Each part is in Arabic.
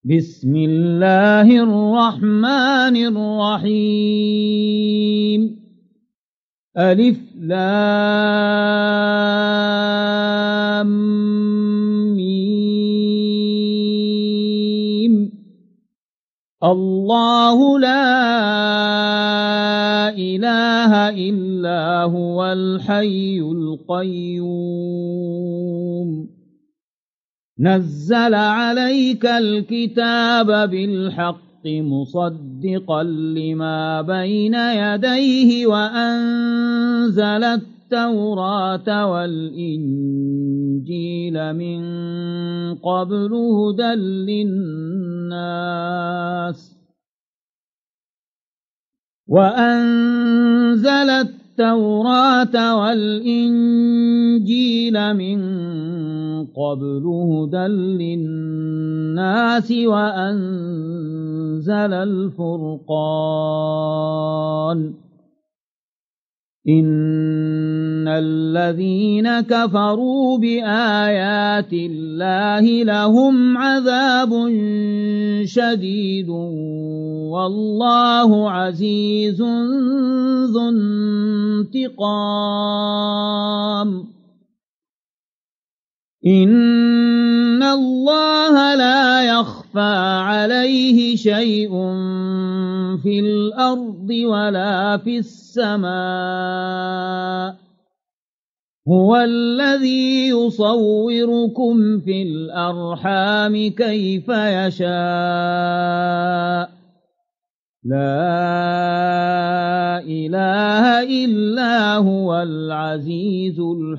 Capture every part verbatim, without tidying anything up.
بسم الله الرحمن الرحيم ألف لام ميم الله لا إله إلا هو الحي القيوم نزل عليك الكتاب بالحق مصدقا لما بين يديه وأنزل التوراة والإنجيل من قبل هدى للناس وأنزل التوراة والإنجيل من قبل هدى للناس وأنزل الفرقان إن الذين كفروا بآيات الله لهم عذاب شديد والله عزيز ذو انتقام إن الله لا يخفى عليه شيء في الأرض ولا في السماء هو الذي يصوركم في الأرحام كيف يشاء لا إله إلا هو العزيز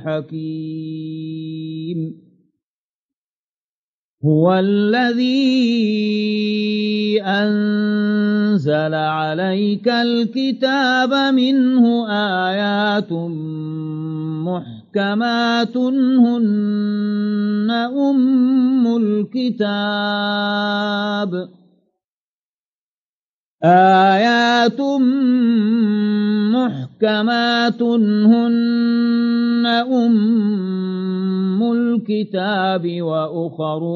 الحكيم هو الذي أنزل عليك الكتاب منه آيات محكمات هن أم الكتاب آيات محكمات هن أم الكتاب وأخر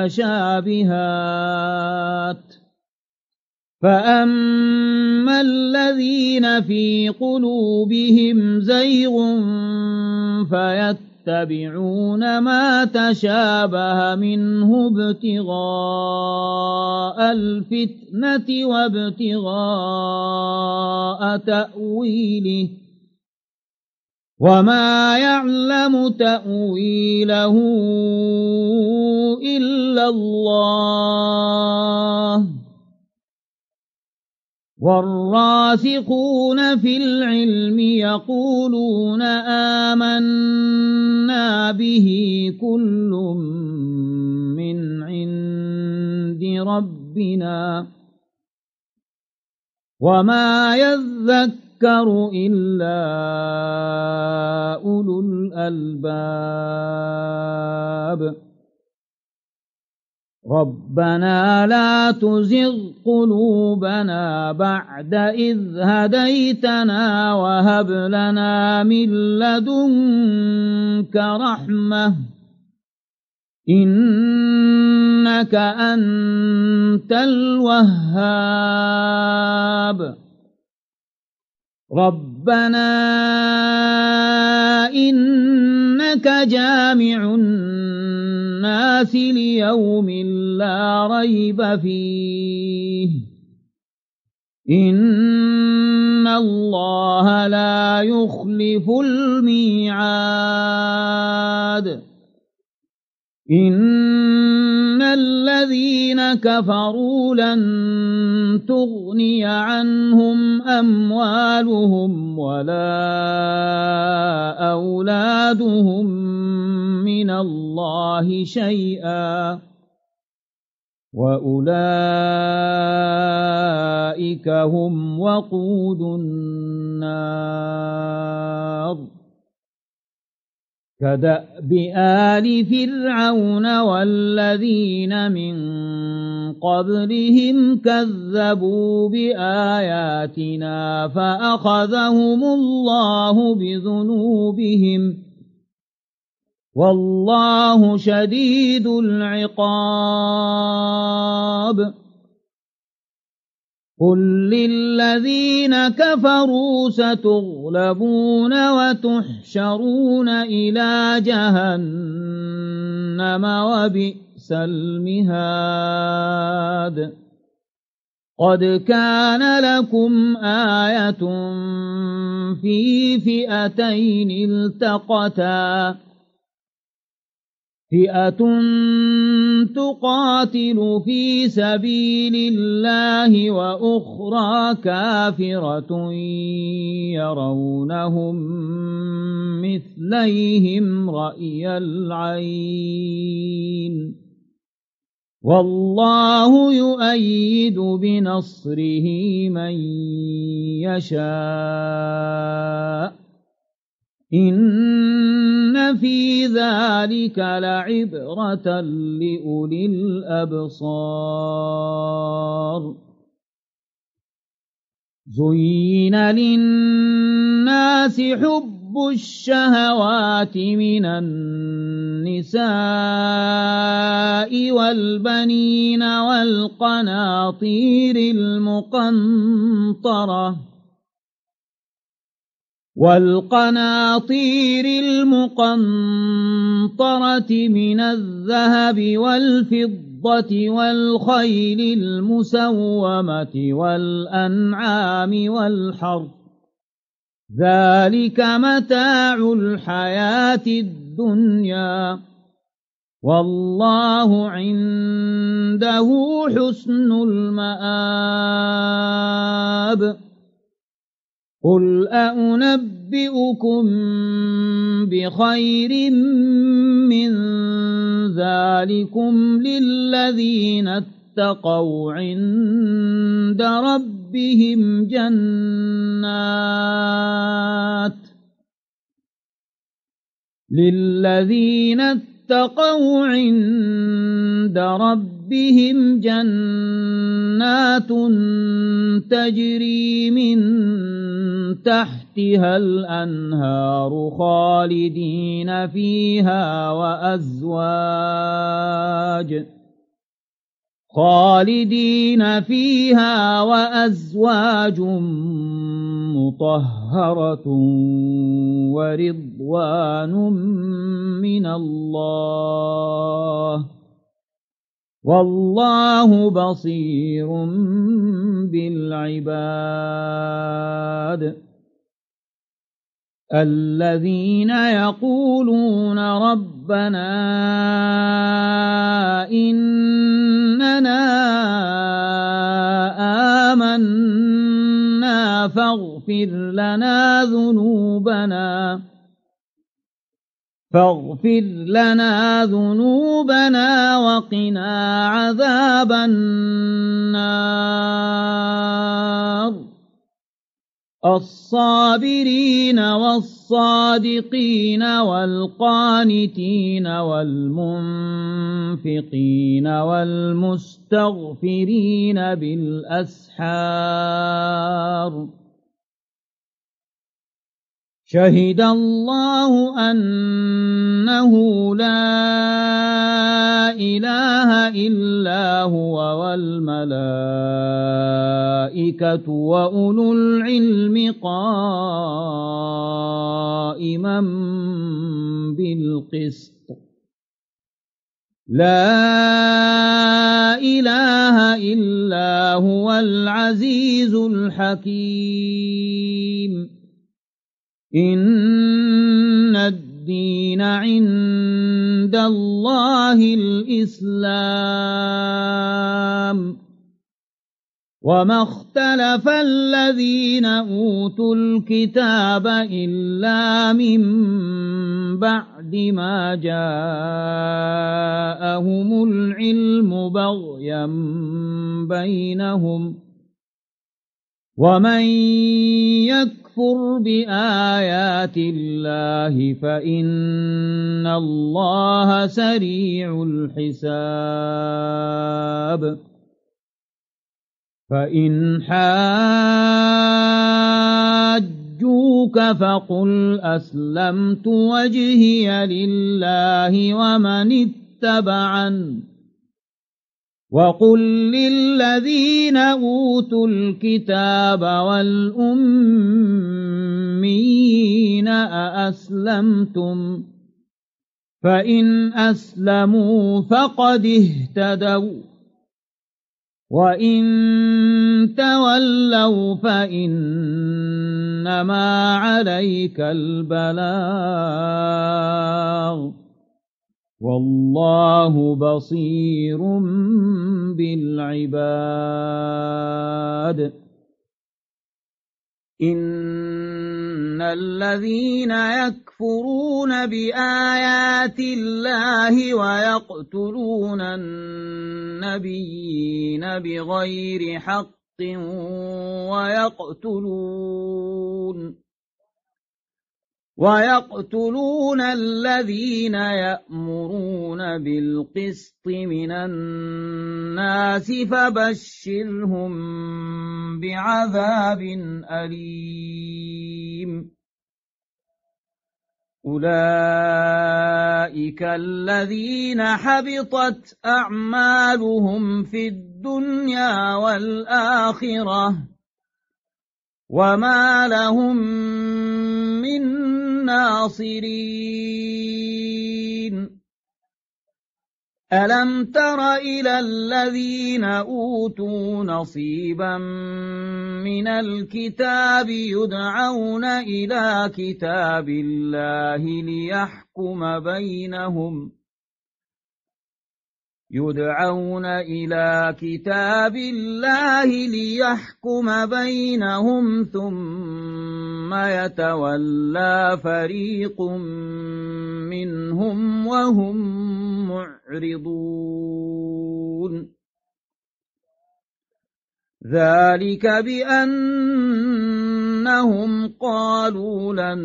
متشابهات فأما الذين في قلوبهم زيغ فيتبعون ما تشابه منه ابتغاء الفتنة وابتغاء تأويله وما يعلم تأويله إلا الله والراسخون في العلم يقولون آمنا به كل من عند ربنا وما يذكر إلا أولو الألباب ربنا لا تزغ قلوبنا بعد إذ هديتنا وهب لنا من لدنك رحمة إنك أنت الوهاب ربنا إنك جامع الناس ليوم لا ريب فيه إن الله لا يخلف الميعاد إن الذين كفروا لن تغني عنهم أموالهم ولا أولادهم من الله شيئا وأولئك هم وقود النار كدأب آل فرعون والذين من قبلهم كذبوا بآياتنا فأخذهم الله بذنوبهم والله شديد العقاب الخطاب قل للذين كفروا ستغلبون وتحشرون إلى جهنم وبئس المهاد قد كان لكم آية في فئتين التقتا فئة تقاتل في سبيل الله وأخرى كافرة يرونهم مثليهم رأي العين والله يؤيد بنصره من يشاء إن في ذلك لعبرة لأولي الأبصار زين للناس حب الشهوات من النساء والبنين والقناطير المقنطرة والقناطير المقنطرة من الذهب والفضة والخيل المسومة والأنعام والحرث ذلك متاع الحياة الدنيا والله عنده حسن المآب قل أنبئكم بخير من ذلكم للذين اتقوا عند ربهم جنات للذين اتقوا عند ربهم جنات تجري من تحتها الأنهار خالدين فيها وأزواج خالدين فيها وأزواج مطهرة ورضوان من الله والله بصير بالعباد الذين يقولون ربنا إننا آمنا فاغفر لنا ذنوبنا فاغفر لنا ذنوبنا وقنا عذاب النار الصابرين والصادقين والقانتين والمنفقين والمستغفرين بالأسحار شهد الله أنه لا إله إلا هو والملائكة وأولو العلم قائما بالقسط لا إله إلا هو العزيز الحكيم إن الدين عند الله الإسلام وما اختلف الذين أوتوا الكتاب إلا من بعد ما جاءهم العلم بغيا بينهم ومن يكفر بآيات الله فإن الله سريع الحساب فإن حاجوك فقل أسلمت وجهي لله ومن اتبعن وقل للذين أوتوا الكتاب والأميين أأسلمتم فإن أسلموا فقد اهتدوا وإن تولوا فإنما عليك البلاغ والله بصير بالعباد إن الذين يكفرون بآيات الله ويقتلون النبيين بغير حق ويقتلون ويقتلون الذين يأمرون بالقسط من الناس فبشرهم بعذاب أليم أولئك الذين حبطت أعمالهم في الدنيا والآخرة وما لهم من ناصرين ألم تر إلى الذين أوتوا نصيبا من الكتاب يدعون إلى كتاب الله ليحكم بينهم يدعون إلى كتاب الله ليحكم بينهم ثم يتولى فريق منهم وهم معرضون ذلك بأنهم قالوا لن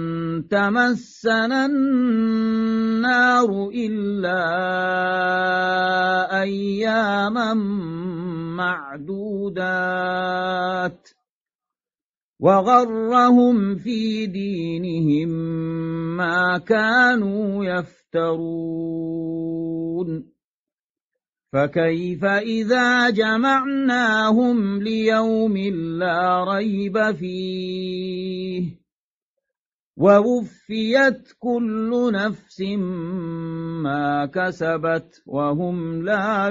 تمسنا النار إلا أياما معدودات وغرهم في دينهم ما كانوا يفترون فكيف إذا جمعناهم ليوم لا ريب فيه ووفيت كل نفس ما كسبت وهم لا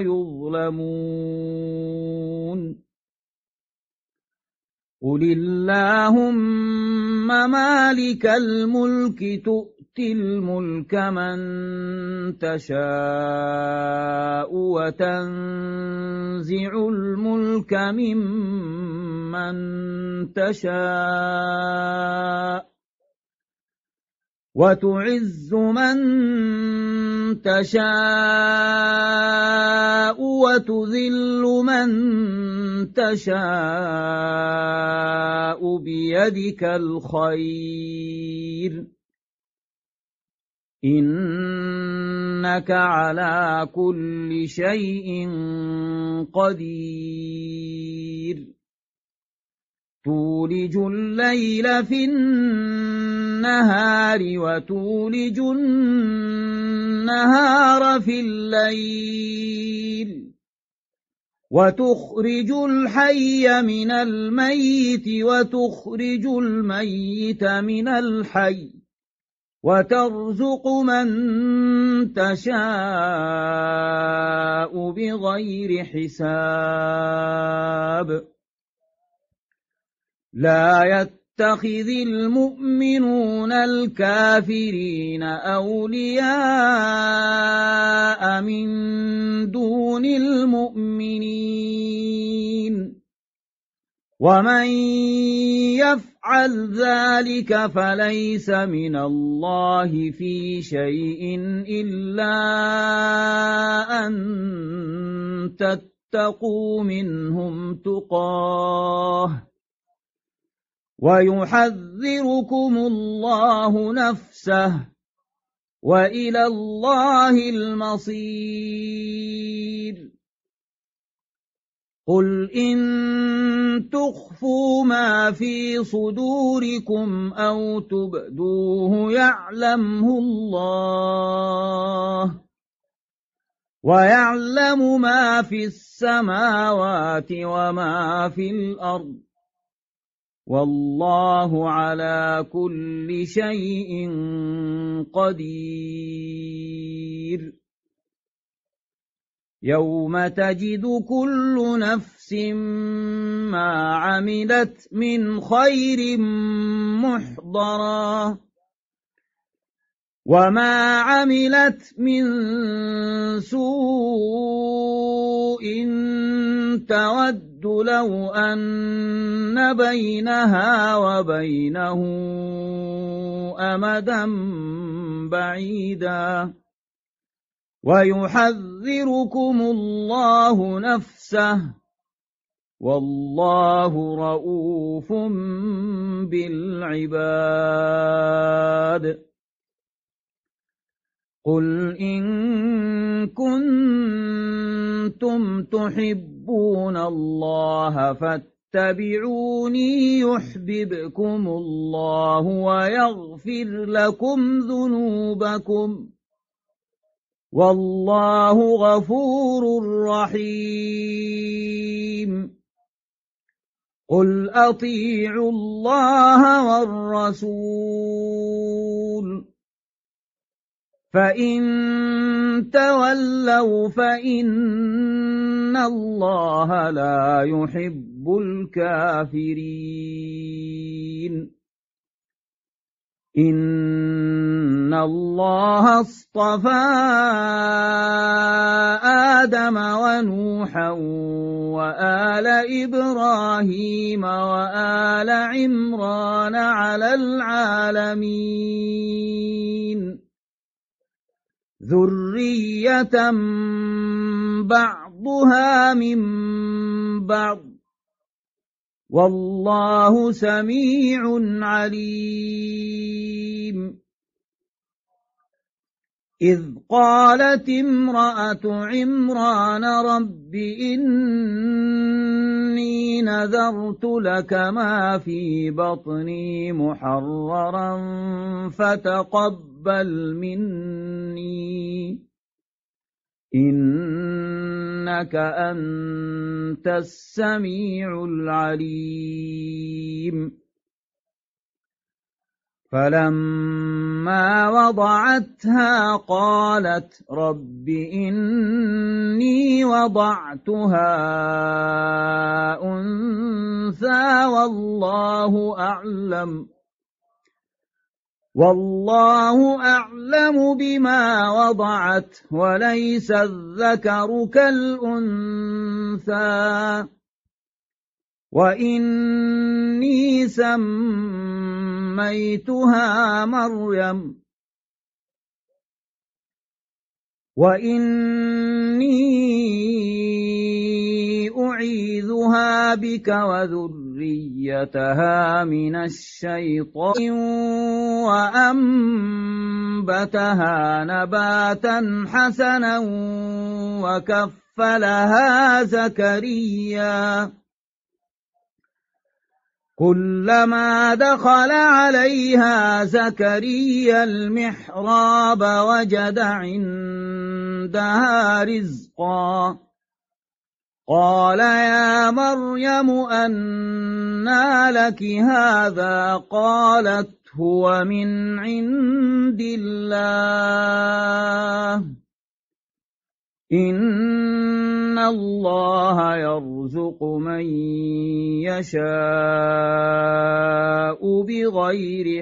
يظلمون قل اللهم مالك الملك تؤتي الملك من تشاء وتنزع الملك ممن تشاء وتعز من تشاء وتذل من تشاء بيدك الخير إنك على كل شيء قدير تولج الليل في النهار وتولج النهار في الليل وتخرج الحي من الميت وتخرج الميت من الحي وترزق من تشاء بغير حساب لا يتخذ المؤمنون الكافرين أولياء من دون المؤمنين ومن يفعل ذلك فليس من الله في شيء إلا أن تتقوا منهم تقاه ويحذركم الله نفسه وإلى الله المصير قل إن تخفوا ما في صدوركم أو تبدوه يعلمه الله ويعلم ما في السماوات وما في الأرض والله على كل شيء قدير يوم تجد كل نفس ما عملت من خير محضرا وما عملت من سوء تود لو أن بينها وبينه أمدا بعيدا ويحذركم الله نفسه والله رؤوف بالعباد قل إن كنتم تحبون الله فاتبعوني يحببكم الله ويغفر لكم ذنوبكم والله غفور رحيم قل أطيعوا الله والرسول فإن تولوا فإن الله لا يحب الكافرين إن الله اصطفى آدم ونوحا وآل إبراهيم وآل عمران على العالمين ذرية بعضها من بعض والله سميع عليم إذ قالت امرأة عمران رب إني نذرت لك ما في بطني محررا فتقبل مني إنك أنت السميع العليم فلما وضعتها قالت رب إني وضعتها أنثى والله أعلم والله أعلم بما وضعت وليس الذكر كالأنثى وإني سميتها مريم وإني أعيذها بك وذريتها من الشيطان وأنبتها نباتا حسنا وكفلها زكريا كلما دخل عليها زكريا المحراب وجد عندها رزقا قال يا مريم أنى لك هذا قالت هو من عند الله إن الله يرزق من يشاء بغير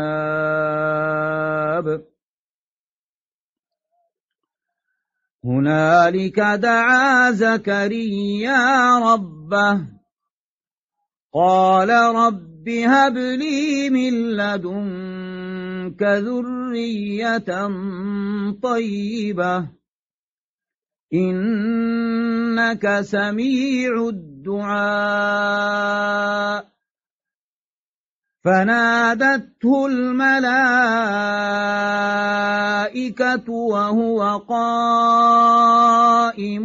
حساب هنالك دعا زكريا ربه قال رب هب لي من لدنك ذرية طيبة إنك سميع الدعاء فنادته الملائكة وهو قائم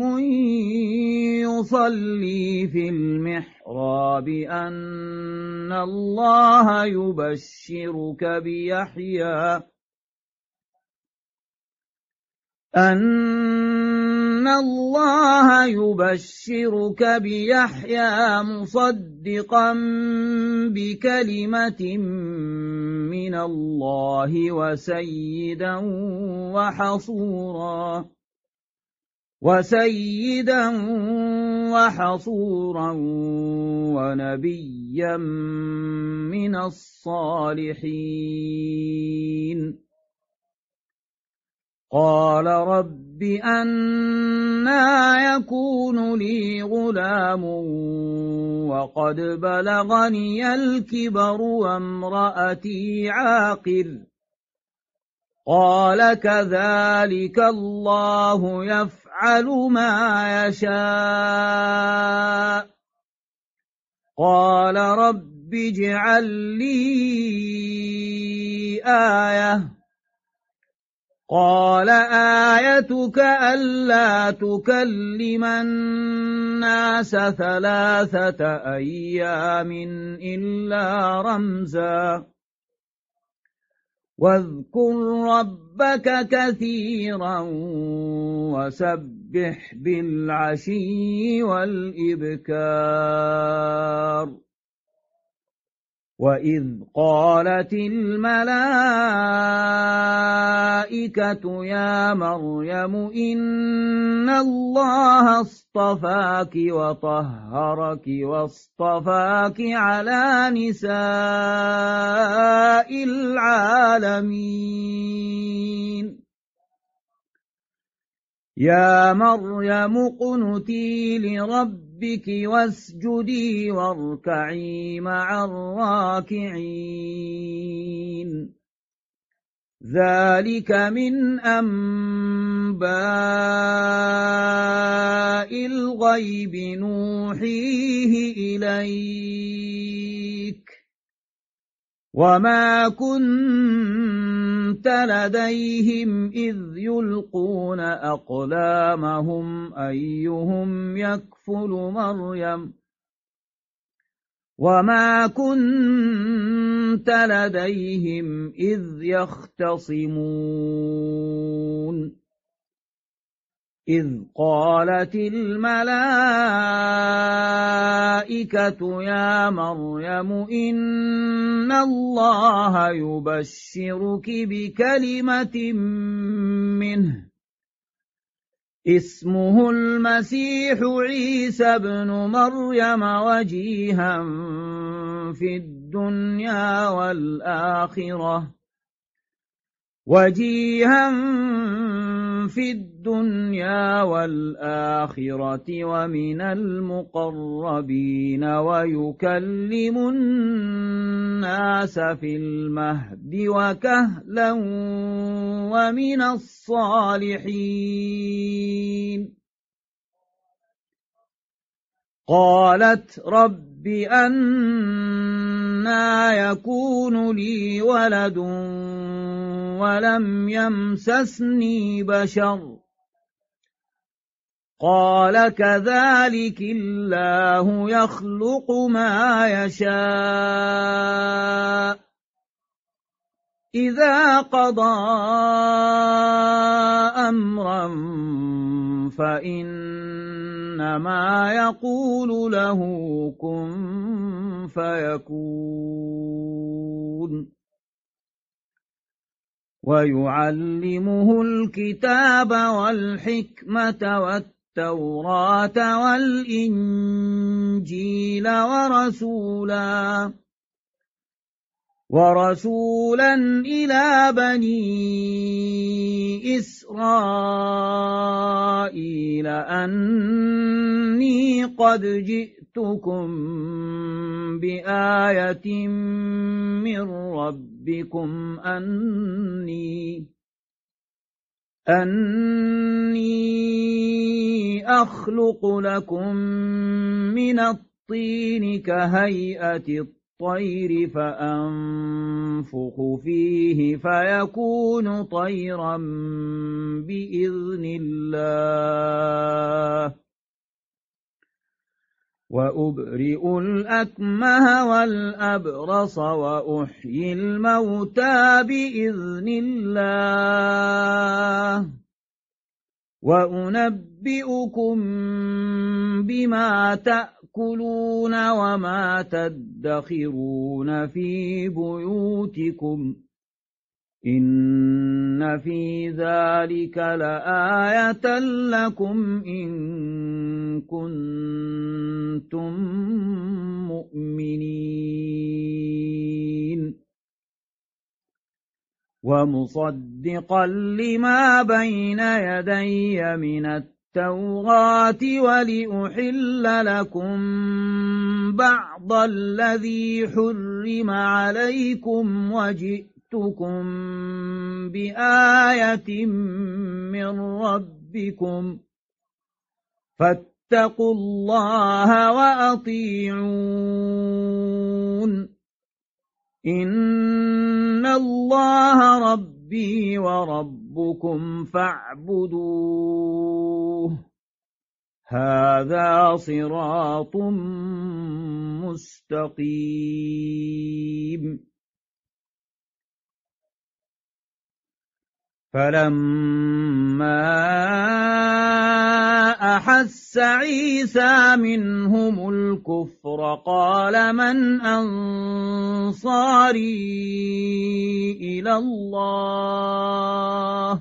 يصلي في المحراب أن الله يبشرك بيحيى أن الله يبشرك بيحيى مصدقا بكلمة من الله وسيدا وحصورا وسيدا وحصورا ونبيا من الصالحين. قال رب أنى يكون لي غلام وقد بلغني الكبر وامرأتي عاقر. قال كذلك الله يفعل ما يشاء. قال رب اجعل لي آية. قال آيتك ألا تكلم الناس ثلاثة أيام إلا رمزا واذكر ربك كثيرا وسبح بالعشي والإبكار. وإذ قالت الملائكة يا مريم إن الله اصطفاك وطهرك واصطفاك على نساء العالمين. يا مريم اقنتي لربك واسجدي واركعي مع الراكعين. ذلك من أنباء الغيب نوحيه إليك وما كنت لديهم إذ يلقون أقلامهم أيهم يكفل مريم وما كنت لديهم إذ يختصمون. إذ قالت الملائكة يا مريم إن الله يبشرك بكلمة منه اسمه المسيح عيسى ابن مريم وجيها في الدنيا والآخرة وجيها في الدنيا والآخرة ومن المقربين ويكلم الناس في المهد وكهلا ومن الصالحين. قالت رب أنى يكون لي ولد ولم يمسسني بشر. قال كذلك الله يخلق ما يشاء إذا قضى أمرا فإنما يقول له كن فيكون. ويعلمه الكتاب والحكمة والتوراة والإنجيل ورسولا ورسولا إلى بني إسرائيل أني قد جئتكم بآية من ربكم أني أني أخلق لكم من الطين كهيئة الطير فأنفخ فيه فيكون طيرا بإذن الله وأبرئ الأكمه والأبرص وأحيي الموتى بإذن الله وأنبئكم بما تأكلون وما تدخرون في بيوتكم إن في ذلك لآية لكم إن كنتم مؤمنين ومصدقا لما بين يدي من التوراة ولأحل لكم بعض الذي حرم عليكم وجئتكم بآية من ربكم فاتقوا الله وأطيعون إن الله ربي وربكم فاعبدوه هذا صراط مستقيم فلما أحس عيسى منهم الكفر قال من أنصاري إلى الله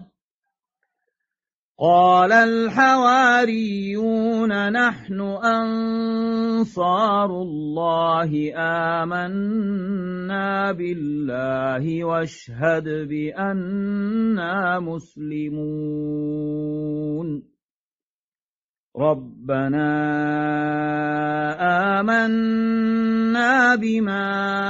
قال الحواريون نحن أنصار الله آمنا بالله واشهد بأننا مسلمون ربنا آمنا بما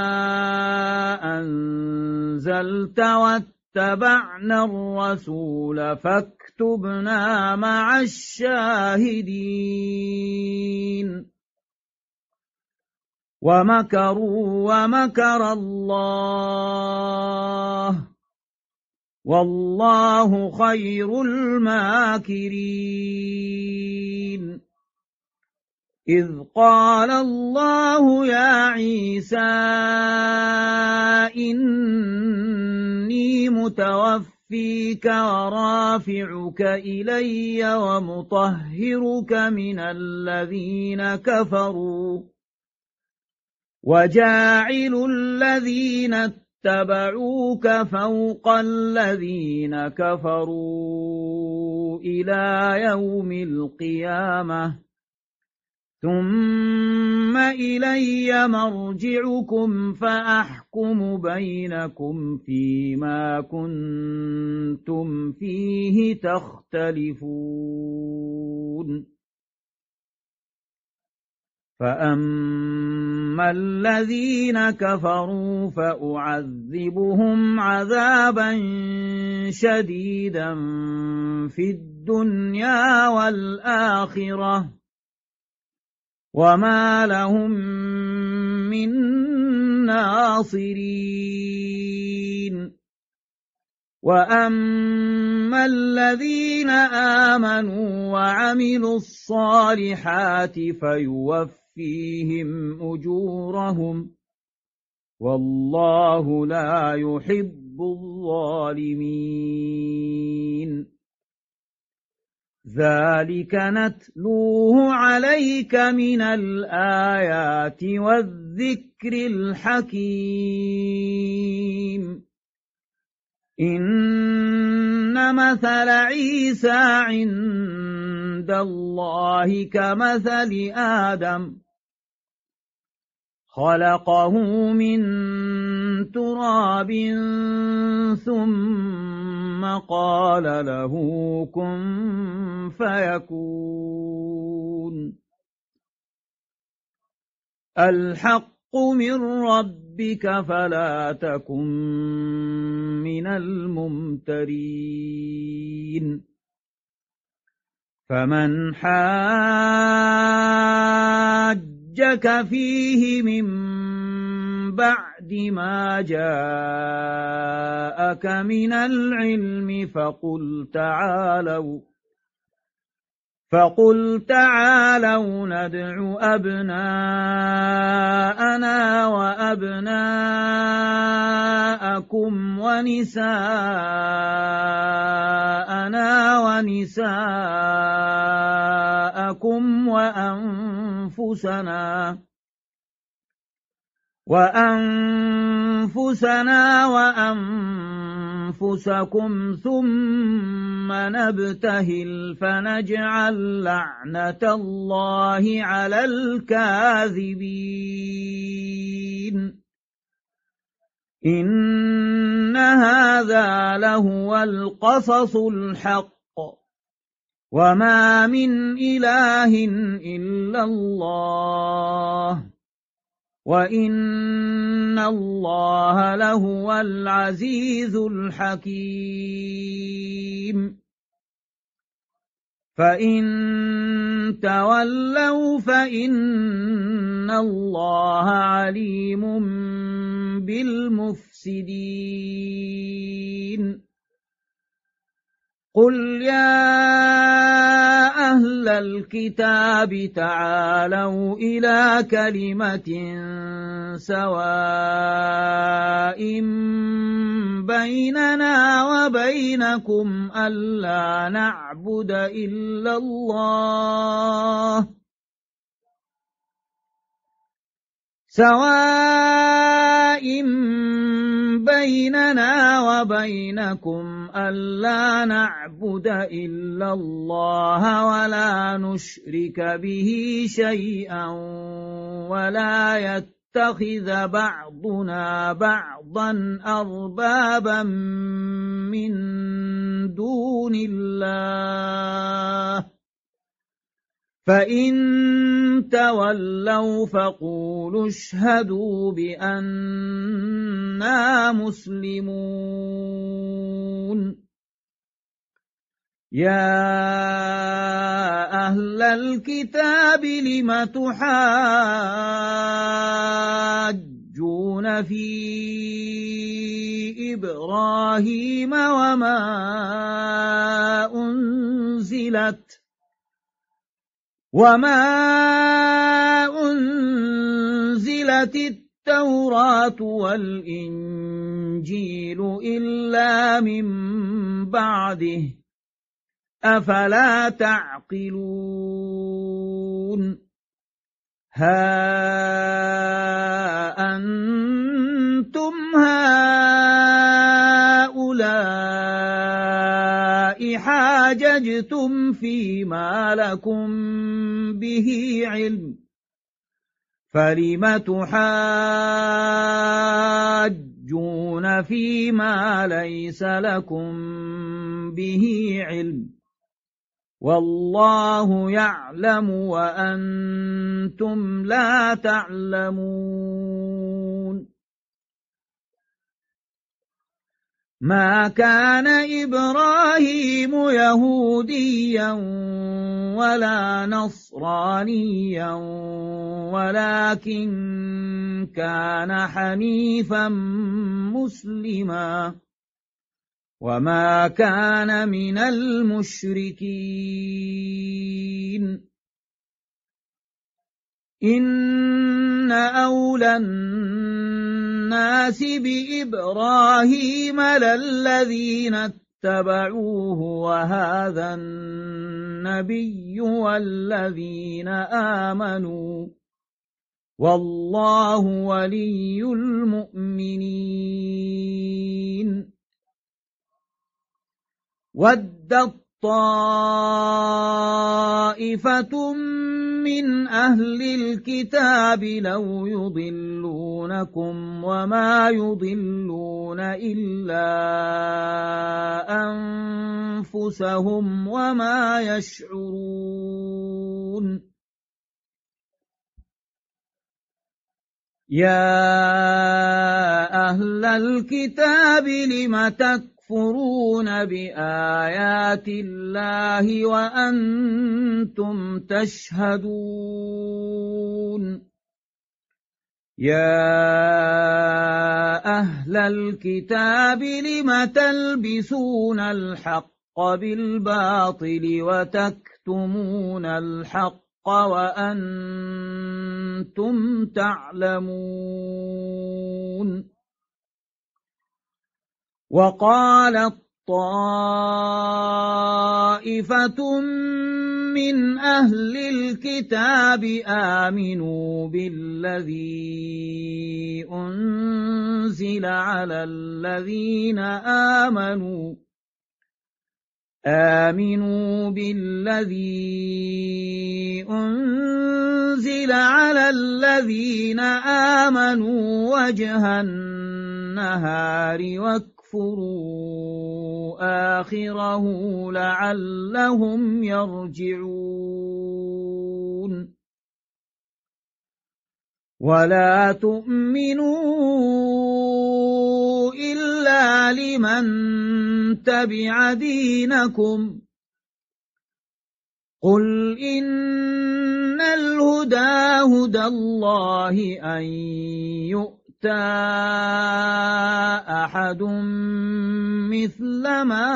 أنزلت واتبعنا الرسول فاكتبنا مع الشاهدين ومكروا ومكر الله والله خير الماكرين إذ قال الله يا عيسى إني متوفيك ورافعك إلي ومطهرك من الذين كفروا وجاعل الذين اتبعوك فوق الذين كفروا إلى يوم القيامة ثم إلي مرجعكم فأحكم بينكم فيما كنتم فيه تختلفون فأما الذين كفروا فأعذبهم عذابا شديدا في الدنيا والآخرة وما لهم من ناصرين وأما الذين آمنوا وعملوا الصالحات فيوفيهم أجورهم والله لا يحب الظالمين ذلك نتلوه عليك من الآيات والذكر الحكيم إن مثل عيسى عند الله كمثل آدم خلقه من تراب ثم قال له كن فيكون الحق من ربك فلا تكن من الممترين فمن حاجك فيه من بعد ما جاءك من العلم فقل تعالوا فقل تعالوا ندع أبناءنا وأبناءكم ونساءنا ونساءكم وأنفسنا وأنفسنا وأنفسكم ثم نبتهل فنجعل لعنة الله على الكاذبين إن هذا لهو القصص الحق وما من إله إلا الله وإن الله لهو العزيز الحكيم فإن تولوا فإن الله عليم بالمفسدين قل يا أهل الكتاب تعالوا إلى كلمة سواء بيننا وبينكم ألا نعبد إلا الله سواء بيننا وبينكم ألا نعبد إلا الله ولا نشرك به شيئا ولا يتخذ بعضنا بعضا أربابا من دون الله فإن تولوا فقولوا اشهدوا بأننا مسلمون يا أهل الكتاب لم تحاجون في إبراهيم وما أنزلت وما أنزلت التوراة والإنجيل إلا من بعده أفلا تعقلون ها أنتم هؤلاء حاججتم فيما لكم به علم فلم تحاجون فيما ليس لكم به علم والله يعلم وأنتم لا تعلمون ما كان إبراهيم يهوديا ولا نصرانيا ولكن كان حنيفا مسلما وما كان من المشركين إن أولى الناس بإبراهيم للذين اتبعوه وهذا النبي والذين آمنوا والله ولي المؤمنين ودت طائفة من أهل الكتاب لو يضلونكم وما يضلون إلا أنفسهم وما يشعرون يا أهل الكتاب لم تكفرون بآيات الله وأنتم تشهدون يا أهل الكتاب لم تلبسون الحق بالباطل وتكتمون تكتمون الحق وأنتم تعلمون وقالت طائفة من أهل الكتاب آمنوا بالذي أنزل على الذين آمنوا آمنوا بالذي أنزل على الذين آمنوا وجه النهار واكفروا آخره لعلهم يرجعون ولا تؤمنوا إلا لمن تبع دينكم قل إن الهدى هدى الله أن يؤتى أحد مثل ما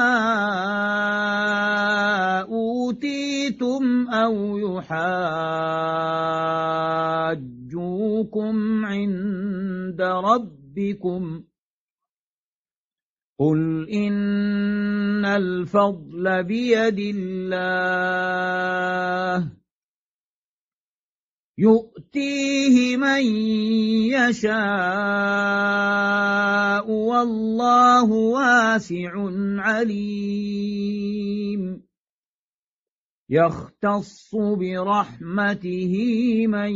أوتيتم أو يحاجوكم عند ربكم قل إن الفضل بيد الله يؤتيه من يشاء والله واسع عليم يختص برحمته من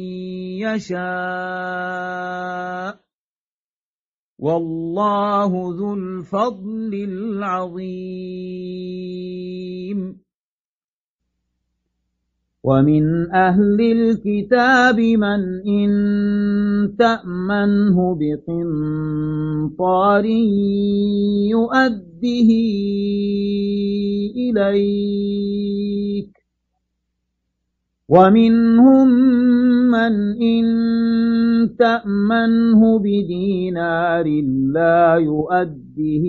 يشاء والله ذو الفضل العظيم ومن أهل الكتاب من إن تأمنه بقنطار يؤده إليك ومنهم من إن تأمنه بدينار لا يؤده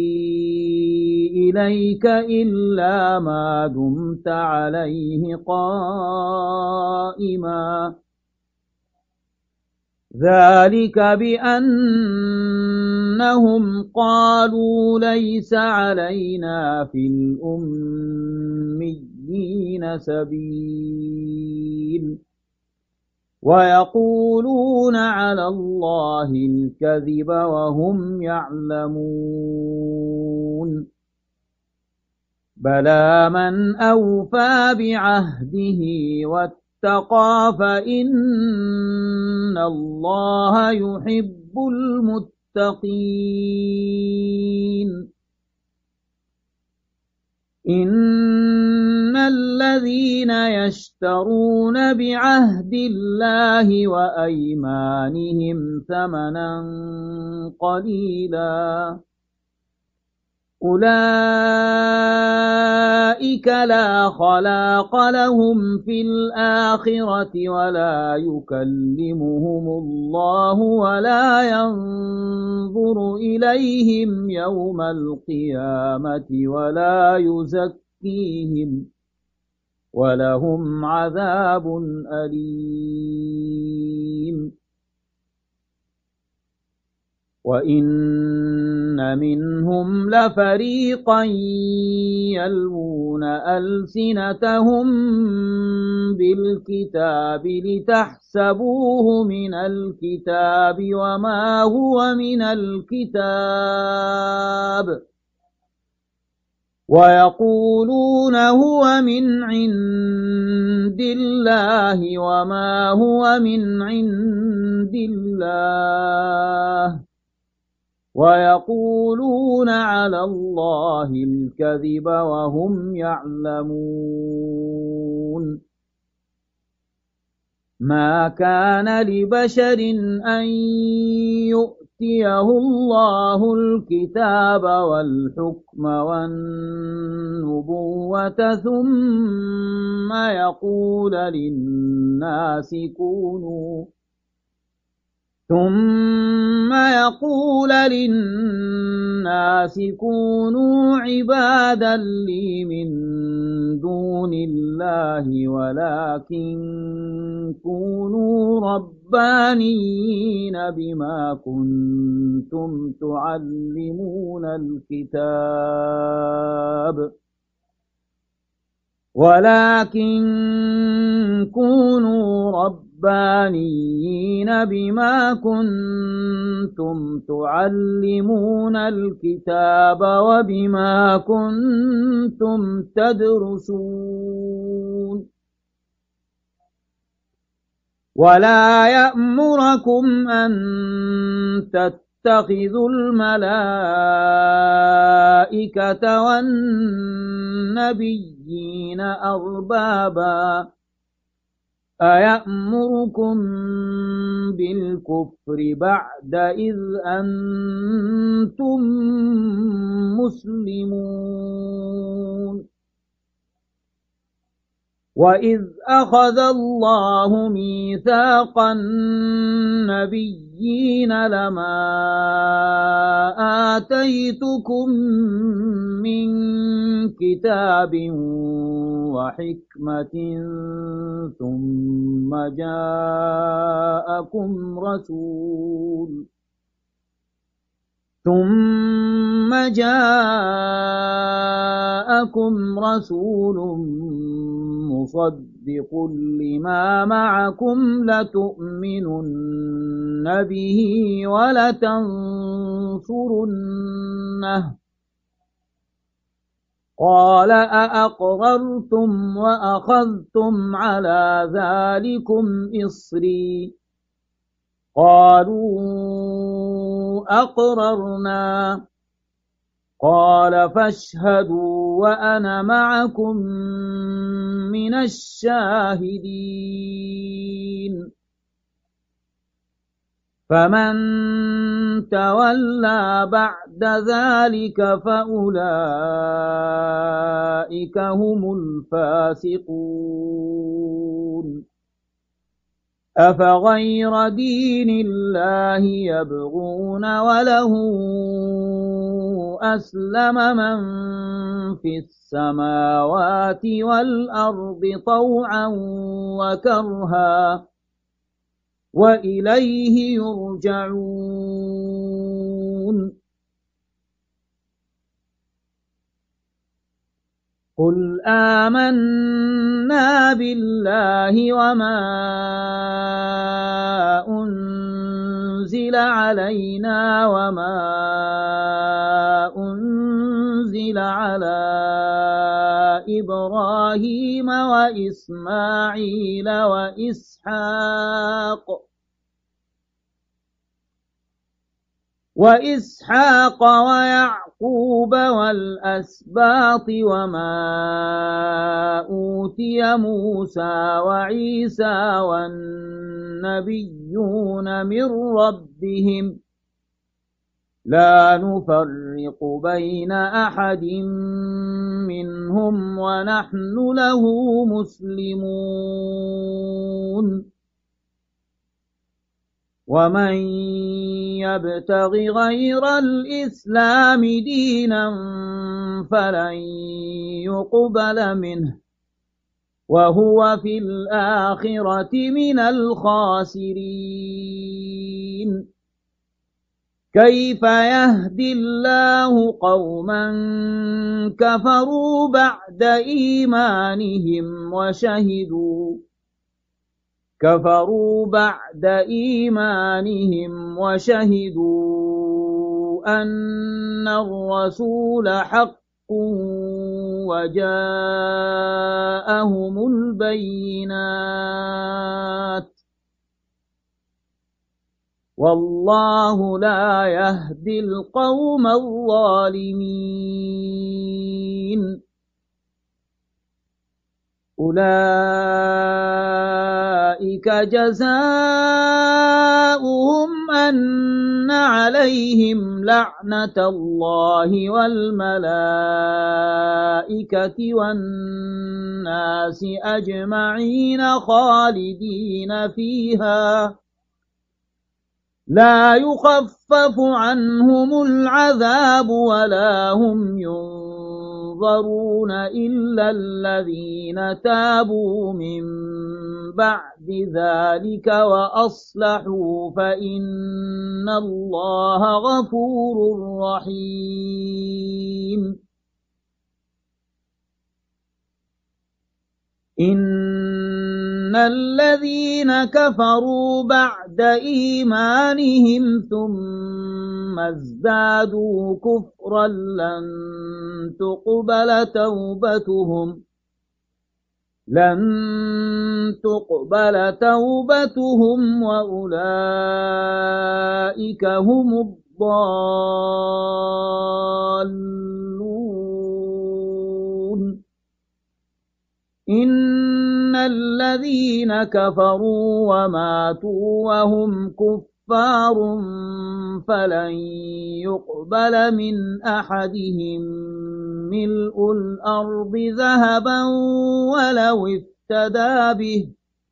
إليك إلا ما دمت عليه قائما ذلك بأنهم قالوا ليس علينا في الأميين سبيل ويقولون على الله الكذب وهم يعلمون بلى من أوفى بعهده واتقى فإن الله يحب المتقين إن الذين يشترون بعهد الله وأيمانهم ثمنا قليلا أولئك لا خلاق لهم في الآخرة ولا يكلمهم الله ولا ينظر إليهم يوم القيامة ولا يزكيهم ولهم عذاب أليم وإن منهم لفريقا يلوون ألسنتهم بالكتاب لتحسبوه من الكتاب وما هو من الكتاب ويقولون هو من عند الله وما هو من عند الله ويقولون على الله الكذب وهم يعلمون ما كان لبشر أن يؤتيه الله الكتاب والحكم والنبوة ثم يقول للناس كونوا ثم يقول للناس كونوا عبادا لي من دون الله ولكن كونوا ربانيين بما كنتم تعلمون الكتاب ولكن كونوا ربانيين بما كنتم تعلمون الكتاب وبما كنتم تدرسون ولا يأمركم أن تتخذوا الملائكة والنبيين أربابا أيأمركم بالكفر بعد إذ أنتم مسلمون وإذ أخذ الله ميثاق النبيين لما آتيتكم من كتاب وحكمة ثم جاءكم رسول ثم جاءكم رسول مصدق لما معكم لتؤمنن به ولتنصرنه قال أأقررتم وأخذتم على ذلكم إصري قالوا أقررنا قال فاشهدوا وأنا معكم من الشاهدين فمن تولى بعد ذلك فأولئك هم الفاسقون أفغير دين الله يبغون وله أسلم من في السماوات والأرض طوعا وكرها وإليه يرجعون قل آمنا بالله وما أنزل علينا وما أنزل على إبراهيم وإسماعيل وإسحاق وإسحاق ويعقوب والأسباط وما أوتي موسى وعيسى والنبيون من ربهم لا نفرق بين أحد منهم ونحن له مسلمون ومن يبتغ غير الإسلام دينا فلن يقبل منه وهو في الآخرة من الخاسرين كيف يهدي الله قوما كفروا بعد إيمانهم وشهدوا كفروا بعد إيمانهم وشهدوا أن الرسول حق وجاءهم البينات والله لا يهدي القوم الظالمين أولئك جزاؤهم أن عليهم لعنة الله والملائكة والناس أجمعين خالدين فيها لا يخفف عنهم العذاب ولا هم ينظرون إلا الذين تابوا من بعد ذلك وأصلحوا فإن الله غفور رحيم إن الذين كفروا بعد إيمانهم ثم ازدادوا كفرا لن تقبل توبتهم لن تقبل توبتهم وأولئك هم الضالون إن الذين كفروا وماتوا وهم كفار فلن يقبل من أحدهم ملء الأرض ذهبا ولو افتدى به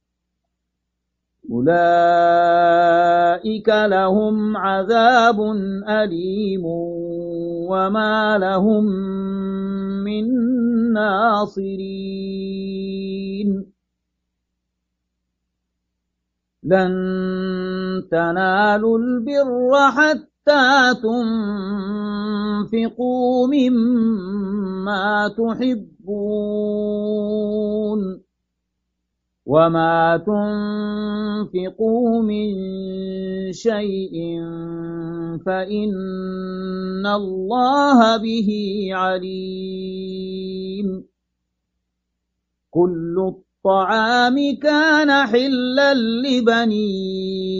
أولئك لهم عذاب أليم وما لهم من ناصرين لن تنالوا البر حتى تنفقوا مما تحبون وما تنفقوا من شيء فإن الله به عليم كل الطعام كان حلا لبني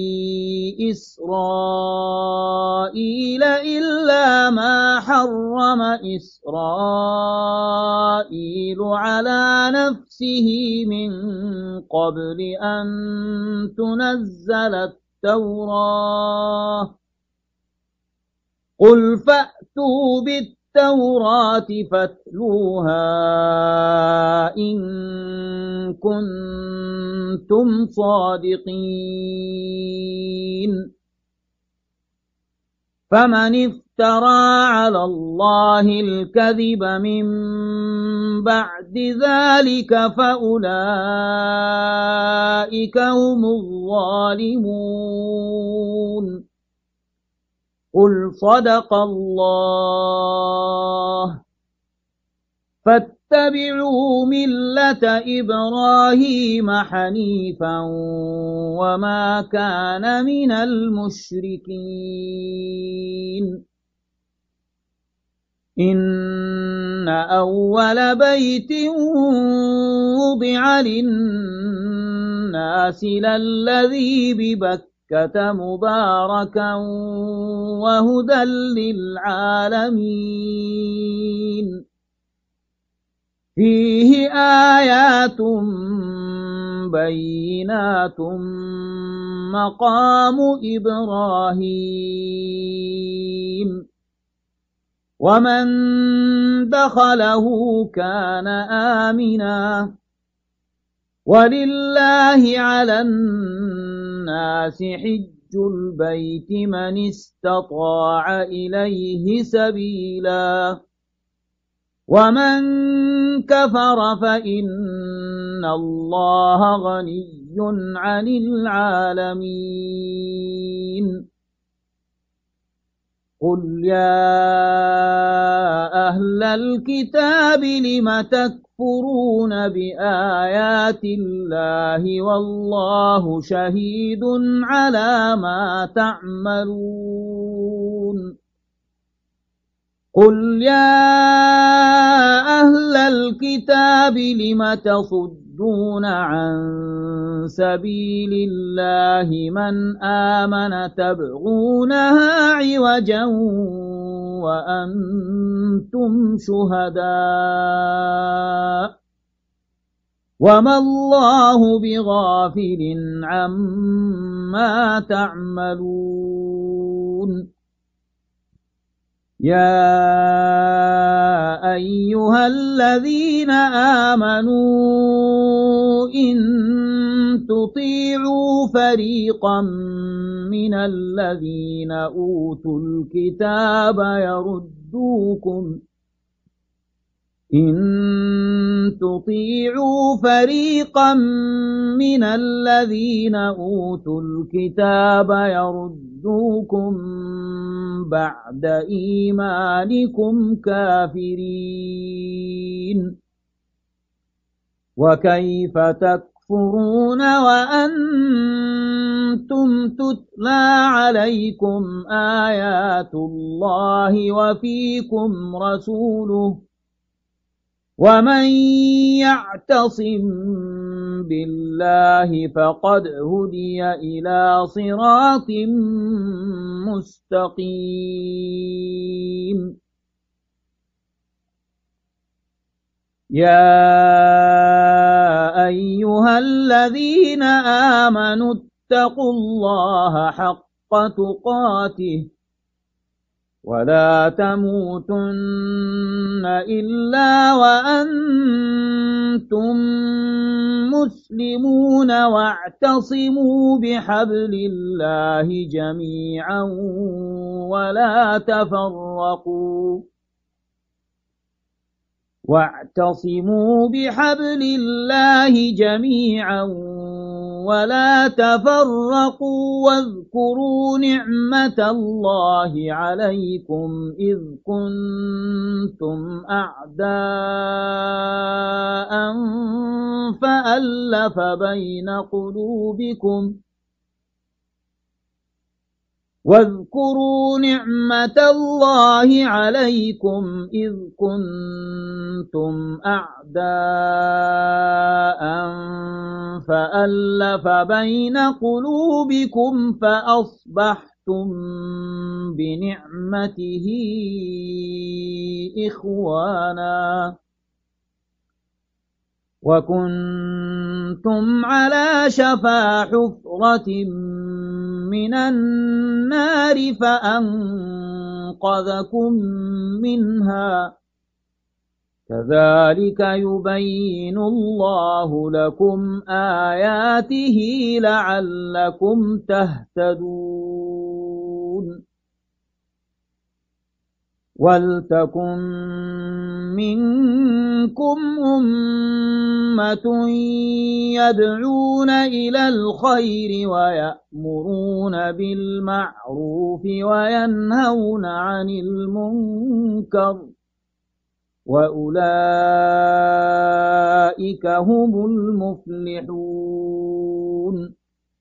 إسرائيل إلا ما حرم إسرائيل على نفسه من قبل أن تنزل التوراة قل فأتوا بالتوراة فاتلوها إن كنتم صادقين فمن افترى على الله الكذب من بعد ذلك فأولئك هم الظالمون قل صدق الله فاتبعوا ملة إبراهيم حنيفا وما كان من المشركين إن أول بيت وضع للناس للذي ببكة مباركا وهدى للعالمين فيه آيات بينات مقام إبراهيم ومن دخله كان آمنا ولله على الناس حج البيت من استطاع إليه سبيلا ومن كفر فإن الله غني عن العالمين قل يا أهل الكتاب لم تكفرون بآيات الله والله شهيد على ما تعملون قل يا أهل الكتاب لم تصدون عن سبيل الله من آمن تبغونها عوجا وأنتم شهداء وما الله بغافل عما تعملون يا أيها الذين آمنوا إن تطيعوا فريقا من الذين أوتوا الكتاب يردوكم إن تطيعوا فريقا من الذين أوتوا الكتاب يردوكم بعد إيمانكم كافرين وكيف تكفرون وأنتم تتلى عليكم آيات الله وفيكم رسوله ومن يعتصم بالله فقد هدي إلى صراط مستقيم يا أيها الذين آمنوا اتقوا الله حق تقاته ولا تموتن إلا وأنتم مسلمون واعتصموا بحبل الله جميعا ولا تفرقوا واعتصموا بحبل الله جميعا ولا تفرقوا واذكروا نعمة الله عليكم إذ كنتم أعداء فألف بين قلوبكم واذكروا نعمة الله عليكم إذ كنتم أعداء فألف بين قلوبكم فأصبحتم بنعمته إخوانا وكنتم على شفا حفرة من النار فأنقذكم منها كذلك يبين الله لكم آياته لعلكم تهتدون ولتكن منكم أمة يدعون إلى الخير ويأمرون بالمعروف وينهون عن المنكر وأولئك هم المفلحون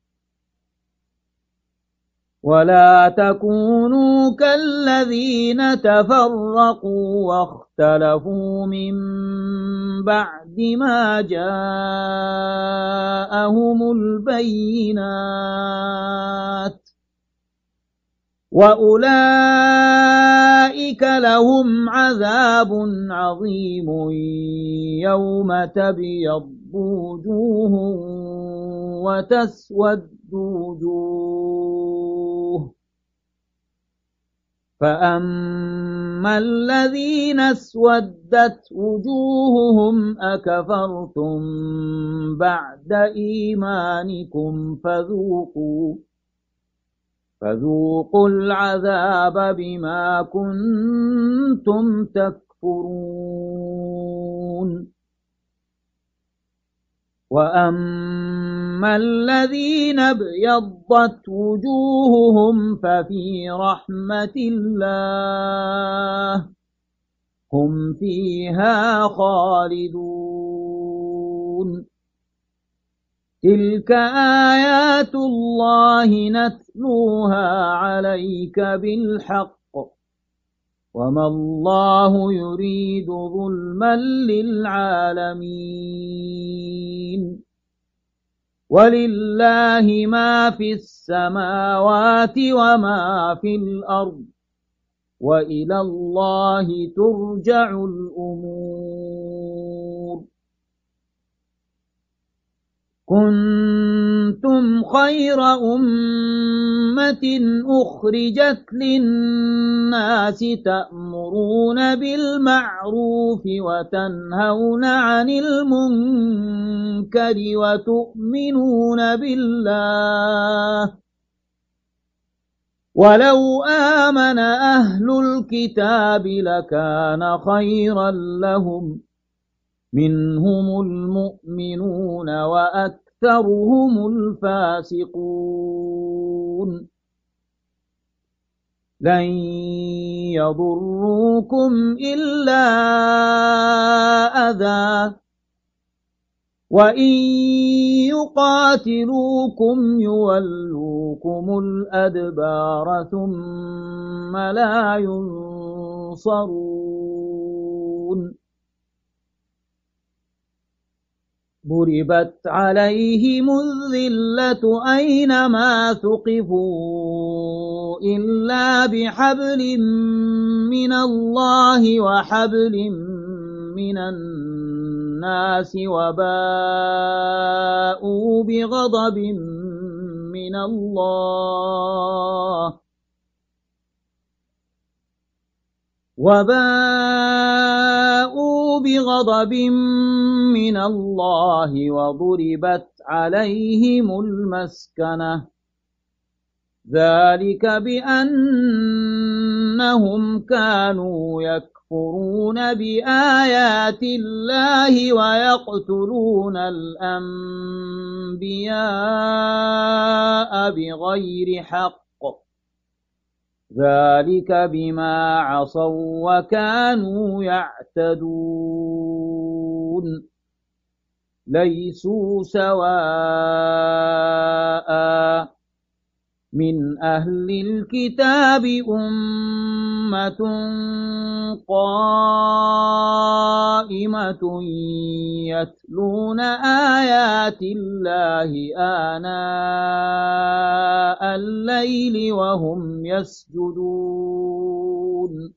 ولا تكونوا كالذين تفرقوا واختلفوا من بعد ما جاءهم البينات وأولئك لهم عذاب عظيم يوم تبيض وجوه وتسود وجوه فأما الذين اسودت وجوههم أكفرتم بعد إيمانكم فذوقوا فذوقوا العذاب بما كنتم تكفرون وأما الذين ابيضت وجوههم ففي رحمة الله هم فيها خالدون تلك آيات الله نتلوها عليك بالحق وما الله يريد ظلما للعالمين ولله ما في السماوات وما في الأرض وإلى الله ترجع الأمور كنتم كنتم خير أمة أخرجت للناس تأمرون بالمعروف وتنهون عن المنكر وتؤمنون بالله ولو آمن أهل الكتاب لكان خيرا لهم منهم المؤمنون وأكثرهم الفاسقون لن يضروكم إلا أذى وإن يقاتلوكم يولوكم الأدبار ثم لا ينصرون ضربت عليهم الذلة أينما ثقفوا إلا بحبل من الله وحبل من الناس وباءوا بغضب من الله وباءوا بغضب من الله وضربت عليهم المسكنة ذلك بأنهم كانوا يكفرون بآيات الله ويقتلون الأنبياء بغير حق ذلك بما عصوا وكانوا يعتدون ليسوا سواء من أهل الكتاب أمة قائمة يتلون آيات الله آناء الليل وهم يسجدون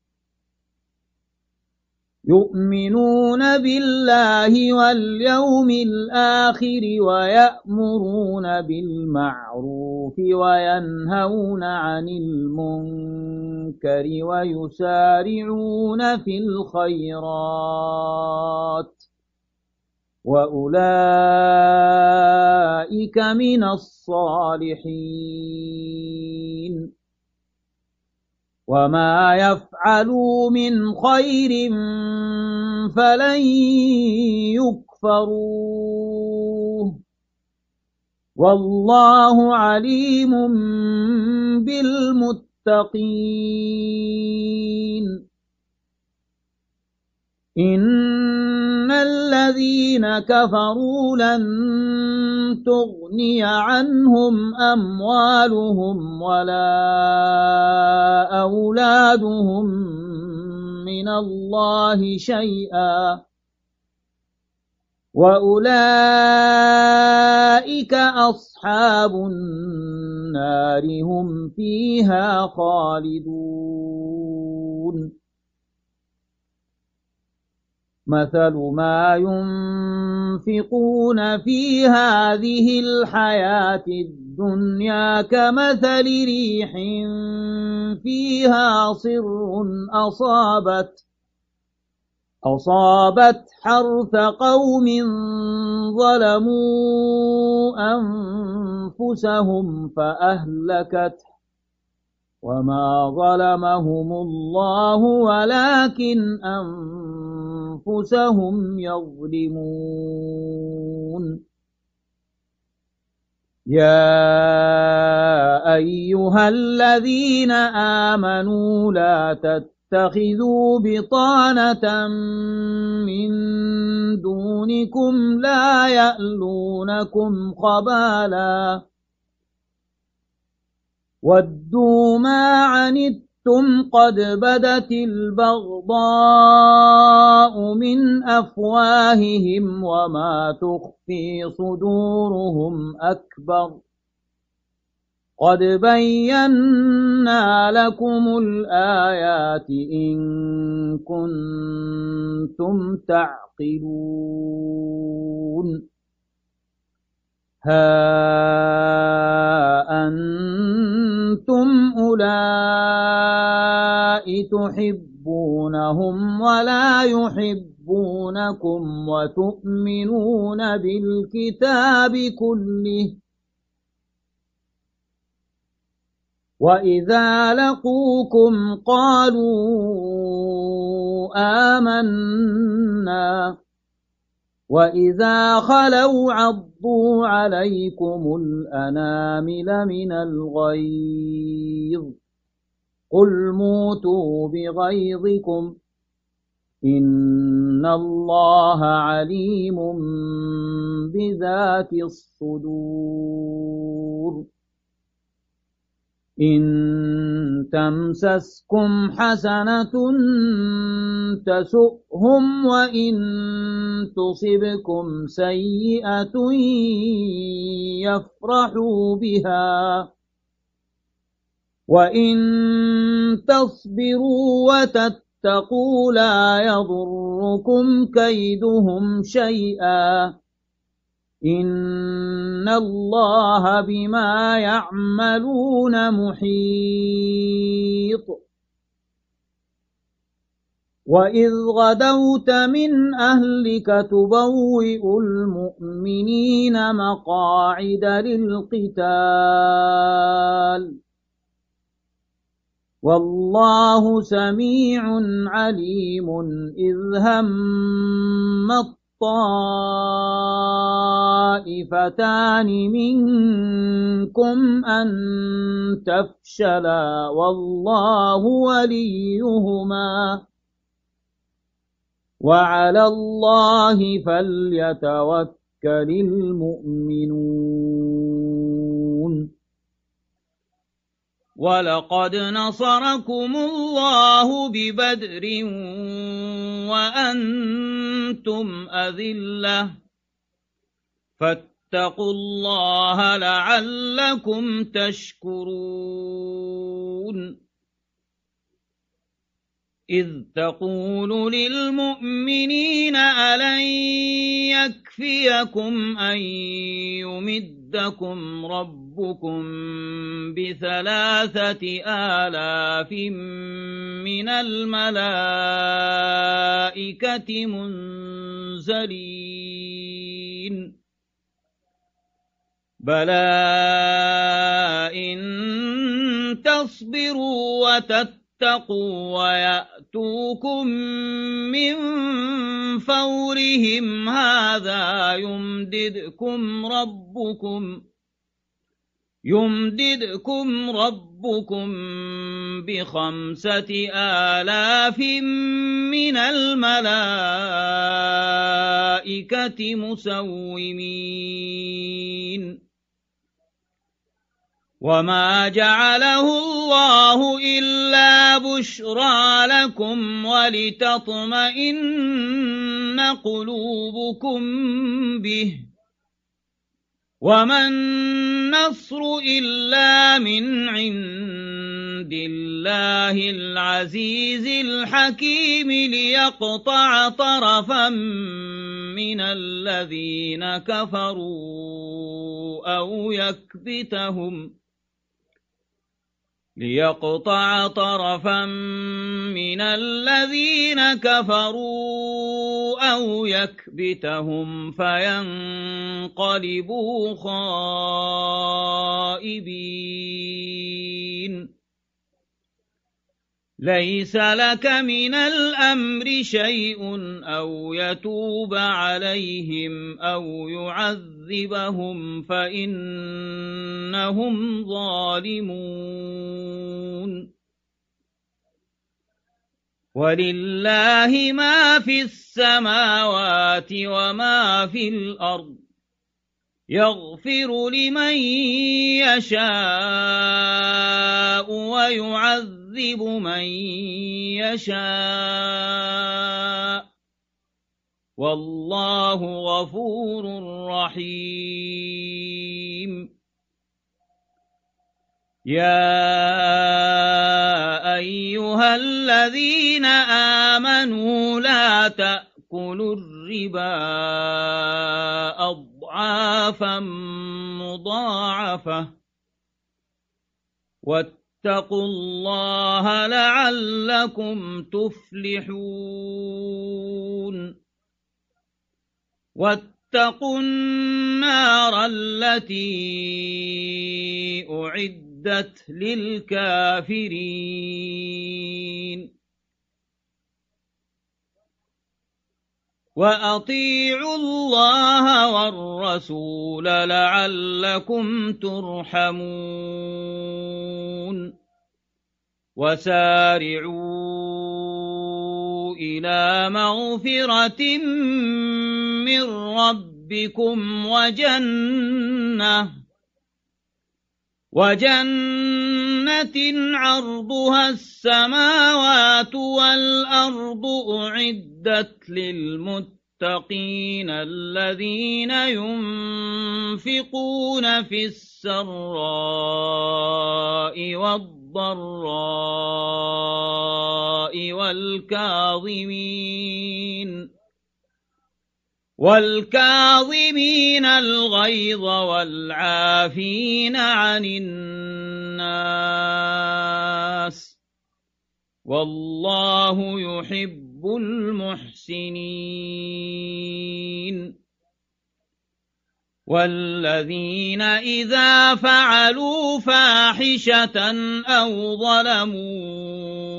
يؤمنون بالله واليوم الآخر ويأمرون بالمعروف وينهون عن المنكر ويسارعون في الخيرات وأولئك من الصالحين وما يفعلوا من خير فلن يكفروه والله عليم بالمتقين إن الذين كفروا لن تغني عنهم أموالهم ولا أولادهم من الله شيئا وأولئك أصحاب النار هم فيها خالدون مثل ما ينفقون في هذه الحياة الدنيا كمثل ريح فيها صر أصابت أصابت حرث قوم ظلموا أنفسهم فأهلكته وما ظلمهم الله ولكن أنفسهم يظلمون يا أيها الذين آمنوا لا تتخذوا بطانة من دونكم لا يألونكم خبالا ودوا ما عنتم قد بدت البغضاء من أفواههم وما تخفي صدورهم أكبر قد بينا لكم الآيات إن كنتم تعقلون. ها تحبونهم ولا يحبونكم وتؤمنون بالكتاب كله وإذا لقوكم قالوا آمنا وإذا خلوا عضوا عليكم الأنامل من الغيظ قل موتوا بغيظكم إن الله عليم بذات الصدور إن تمسسكم حسنة تسؤهم وإن تصبكم سيئة يفرحوا بها وإن تصبروا وتتقوا لا يضركم كيدهم شيئا إن الله بما يعملون محيط وإذ غدوت من أهلك تبوئ المؤمنين مقاعد للقتال والله سميع عليم إذ همت طائفتان منكم أن تفشلا والله وليهما وعلى الله فليتوكل المؤمنون ولقد نصركم الله ببدر وأنتم أذلة فاتقوا الله لعلكم تشكرون إذ تقول للمؤمنين ألن يكفيكم أن يمدكم ربكم بثلاثة آلاف من الملائكة منزلين بلى إن تصبروا وتتقوا ويأتوكم من فورهم هذا يمددكم ربكم يمددكم ربكم بخمسة آلاف من الملائكة مسومين وما جعله الله إلا بشرى لكم ولتطمئن قلوبكم به وما النصر إلا من عند الله العزيز الحكيم ليقطع طرفا من الذين كفروا أو يكبتهم ليقطع طرفا من الذين كفروا أو يكبتهم فينقلبوا خائبين ليس لك من الأمر شيء أو يتوب عليهم أو يعذبهم فإنهم ظالمون ولله ما في السماوات وما في الأرض يغفر لمن يشاء ويعذب من يشاء والله غفور رحيم يا أيها الذين آمنوا لا تأكلوا الربا أضعافا مضاعفة واتقوا الله لعلكم تفلحون واتقوا النار التي أعدت للكافرين وأطيعوا الله والرسول لعلكم ترحمون وسارعوا إلى مغفرة من ربكم وجنة وجنة عرضها السماوات والأرض أعدت للمتقين الذين ينفقون في السراء والضراء والكاظمين والكاظمين الغيظ والعافين عن الناس والله يحب المحسنين والذين إذا فعلوا فاحشة أو ظلموا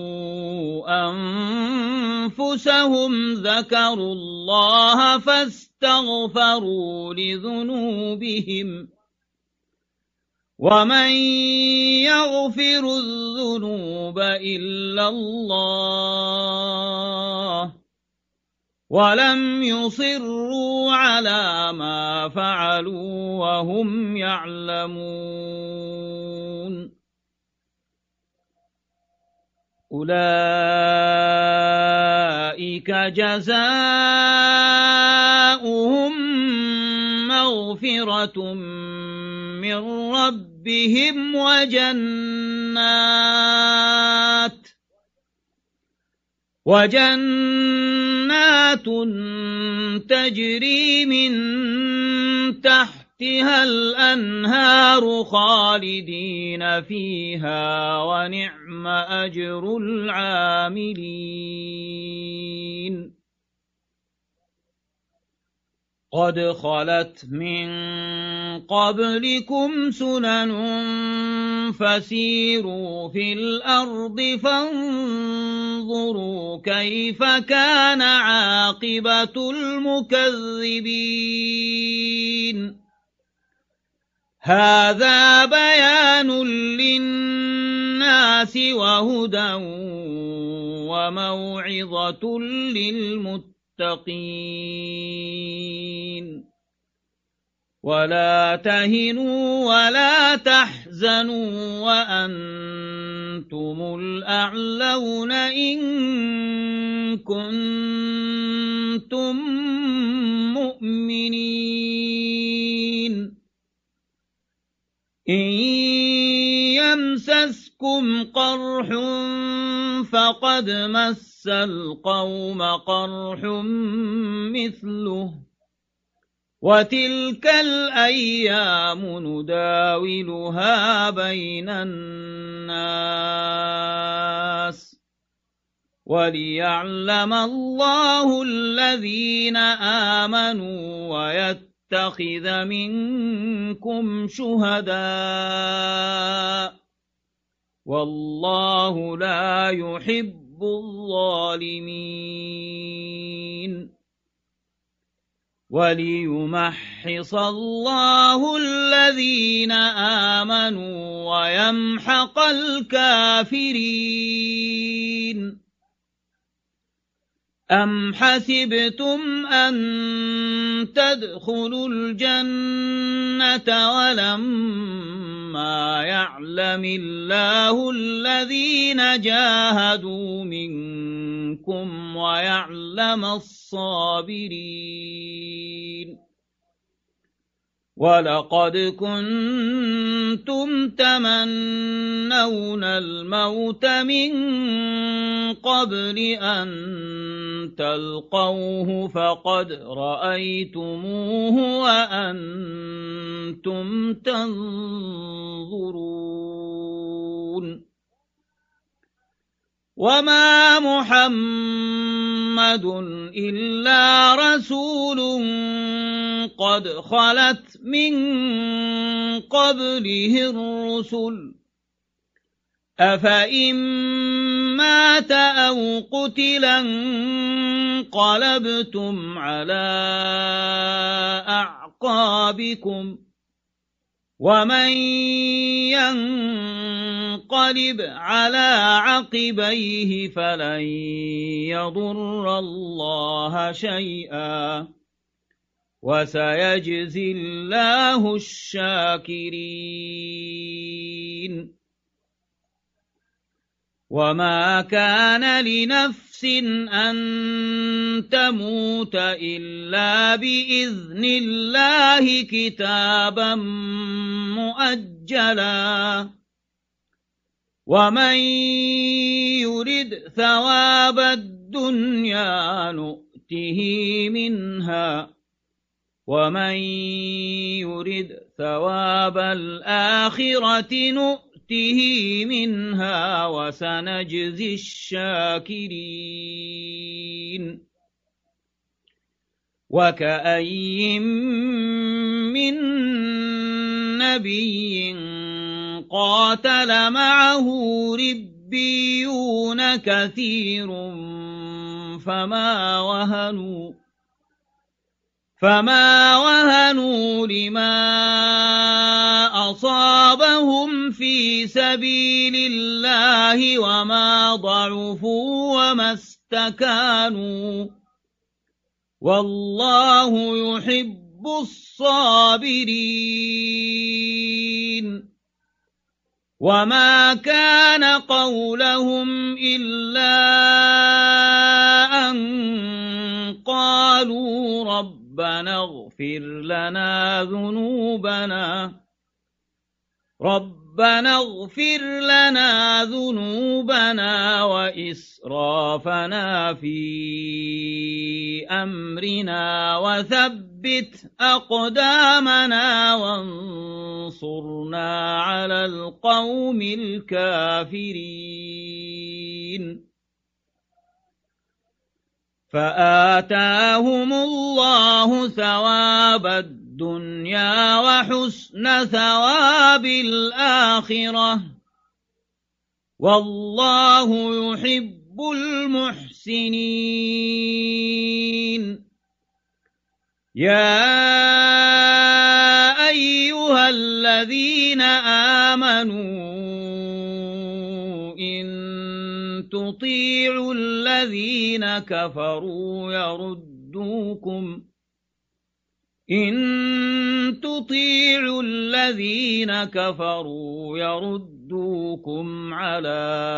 أنفسهم ذكروا الله فاستغفروا لذنوبهم ومن يغفر الذنوب إلا الله ولم يصروا على ما فعلوا وهم يعلمون أولئك جزاؤهم مغفرة من ربهم وجنات وجنات تجري من تحتها الأنهار خالدين فيها ونعم أجر العاملين قد خلت من قبلكم سنن فسيروا في الأرض فانظروا كيف كان عاقبة المكذبين هذا بيان للناس وهدى وموعظة للمتقين المتقين ولا تهنوا ولا تحزنوا وأنتم الأعلون إن كنتم مؤمنين إن يمسسكم قرح فقد مس القوم قرح مثله وتلك الأيام نداولها بين الناس وليعلم الله الذين آمنوا ويتخذ منكم شهداء والله لا يحب الظالمين وليمحص الله الذين آمنوا ويمحق الكافرين أم حسبتم أن تدخلوا الجنة ولما يعلم الله الذين جاهدوا منكم ويعلم الصابرين ولقد كنتم تمنون الموت من قبل أن تلقوه فقد رأيتموه وأنتم تنظرون وما محمد إلا رسول قد خلت من قبله الرسل أفإن مات أو قتلا انقلبتم على أعقابكم ومن ينقلب على عقبيه فلن يضر الله شيئا وسيجزي الله الشاكرين وما كان لنفس أن تموت إلا بإذن الله كتابا مؤجلا ومن يرد ثواب الدنيا نؤته منها ومن يرد ثواب الآخرة نؤته منها وسنجزي الشاكرين وكأي من نبي قاتل معه ربيون كثير فما وهنوا فما وهنوا لما أصابهم في سبيل الله وما ضعفوا وما استكانوا والله يحب الصابرين وما كان قولهم إلا أن قالوا ربنا اغفر لنا ذنوبنا ربنا اغفر لنا ذنوبنا وإسرافنا في أمرنا وثبت أقدامنا وانصرنا على القوم الكافرين فآتاهم الله ثواب الدنيا وحسن ثواب الآخرة والله يحب المحسنين يا أيها الذين آمنوا إن تطيعوا الذين كفروا يردوكم إن تطيعوا الذين كفروا يردوكم على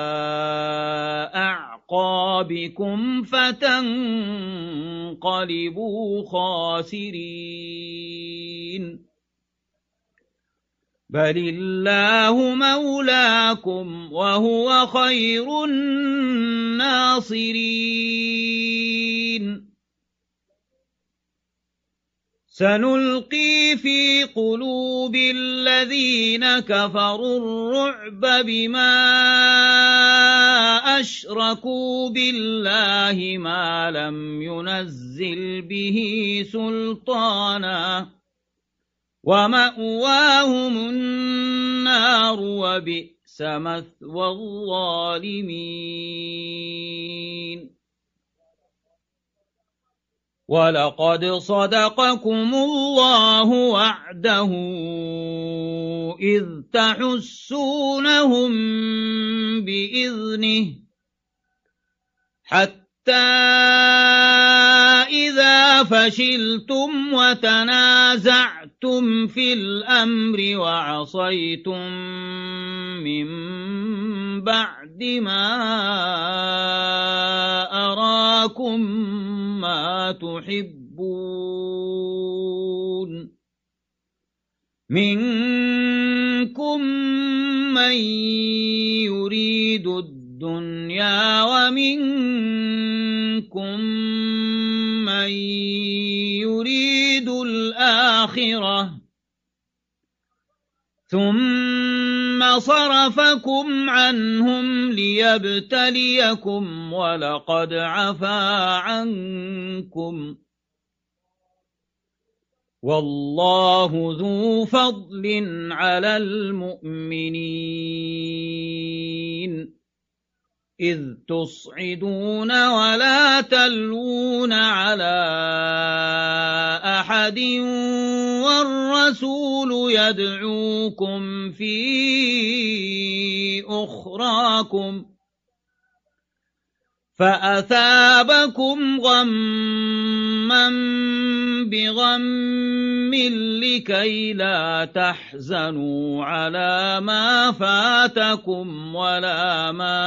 أعقابكم فتنقلبوا خاسرين بل الله مولاكم وهو خير الناصرين سنلقي في قلوب الذين كفروا الرعب بما أشركوا بالله ما لم ينزل به سلطانا ومأواهم النار وبئس مثوى الظالمين ولقد صدقكم الله وعده إذ تحسونهم بإذنه حتى إذا فشلتم وتنازعتم في الأمر وعصيتم من بعد ما أراكم ما تحبون منكم من يريد الدنيا ومنكم من يريد الآخرة ثم الذين صرفكم عنهم ليبتليكم ولقد عفا عنكم والله ذو فضل على المؤمنين إذ تصعدون ولا تلوون على أحد والرسول يدعوكم في أخراكم فأثابكم غما بغم لكي لا تحزنوا على ما فاتكم ولا ما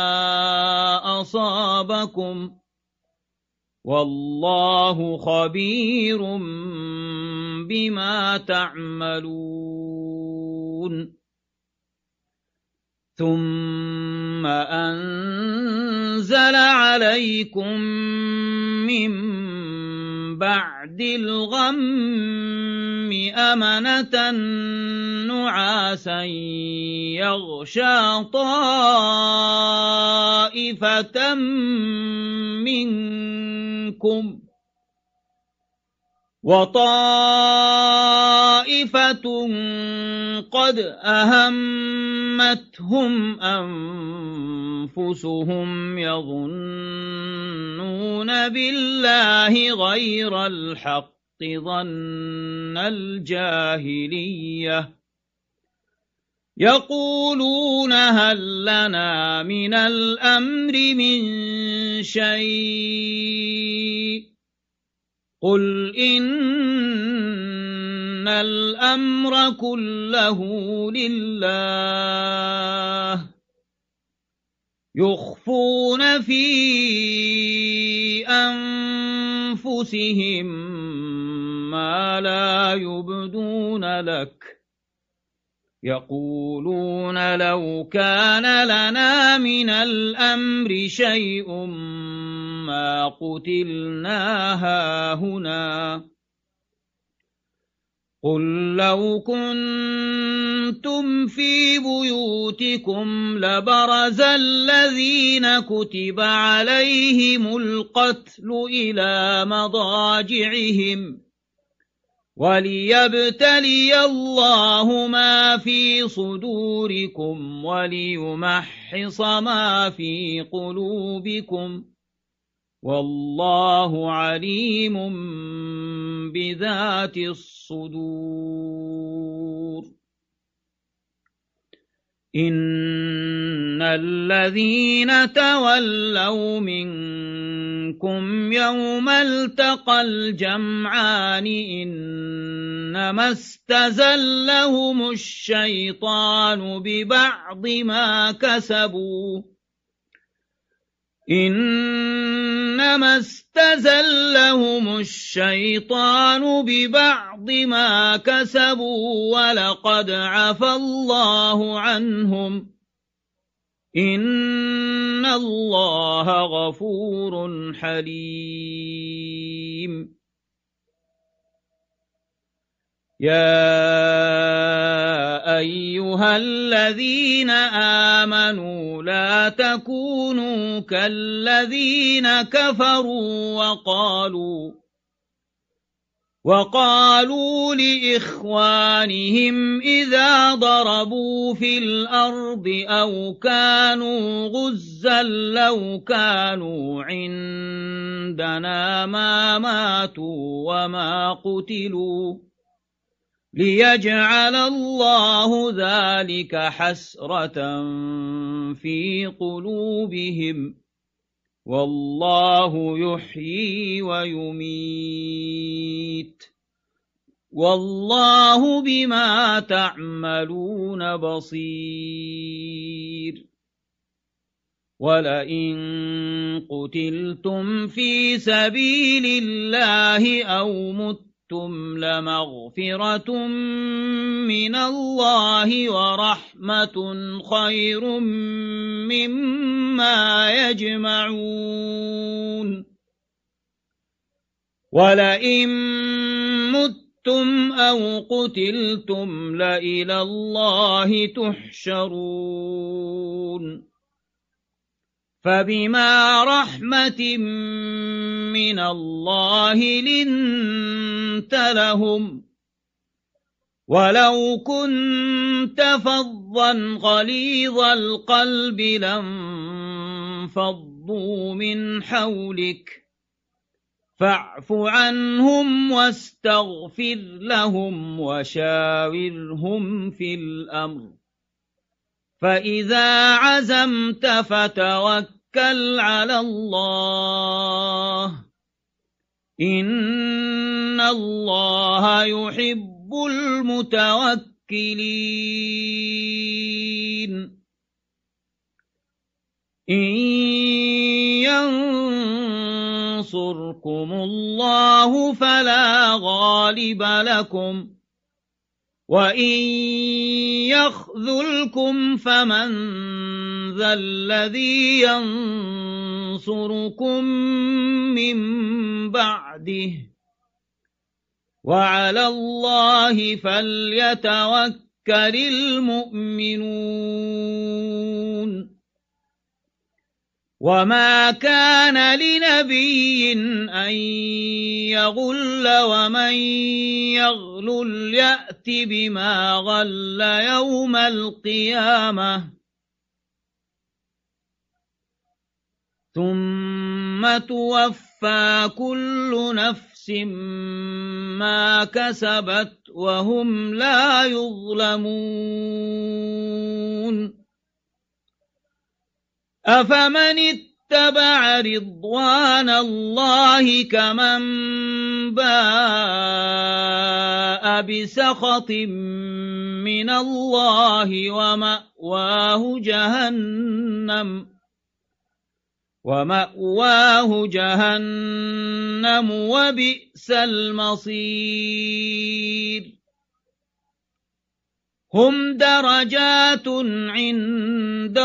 أصابكم والله خبير بما تعملون ثم أنزل عليكم من بعد الغم أمنة نعاسا يغشى طائفة منكم وطائفة قد أهمتهم أنفسهم يظنون بالله غير الحق ظن الجاهلية يقولون هل لنا من الأمر من شيء قل إن الأمر كله لله يخفون في أنفسهم ما لا يبدون لك يقولون لو كان لنا من الأمر شيء ما قتلنا هاهنا قل لو كنتم في بيوتكم لبرز الذين كتب عليهم القتل إلى مضاجعهم وليبتلي الله ما في صدوركم وليمحص ما في قلوبكم والله عليم بذات الصدور إن الذين تولوا منكم يوم التقى الجمعان إنما استزلهم الشيطان ببعض ما كسبوا إنما استزلهم الشيطان ببعض ما كسبوا ولقد عفى الله عنهم إن الله غفور حليم يا أيها الذين آمنوا لا تكونوا كالذين كفروا وقالوا وقالوا لإخوانهم إذا ضربوا في الأرض أو كانوا غزا لو كانوا عندنا ما ماتوا وما قتلوا ليجعل الله ذلك حسرة في قلوبهم والله يحيي ويميت والله بما تعملون بصير ولئن قتلتم في سبيل الله أو متم لمغفرة من الله ورحمة خير مما يجمعون ولئن متم متم أو قتلتم لإلى الله تحشرون فبما رحمة من الله لنت لهم ولو كنت فظا غليظ القلب لانفضوا من حولك فاعف عنهم واستغفر لهم وشاورهم في الأمر فإذا عزمت فتوكل على الله إن الله يحب المتوكلين إن ينصركم الله فلا غالب لكم وإن يخذلكم فمن ذا الذي ينصركم من بعده وعلى الله فليتوكل المؤمنون وما كان لنبي أن يغل ومن يغلل يأت بما غل يوم القيامة ثم توفى كل نفس ما كسبت وهم لا يظلمون أفمن اتبع رضوان الله كمن باء بسخط من الله ومأواه جهنم ومأواه جهنم وبئس المصير هم درجات عند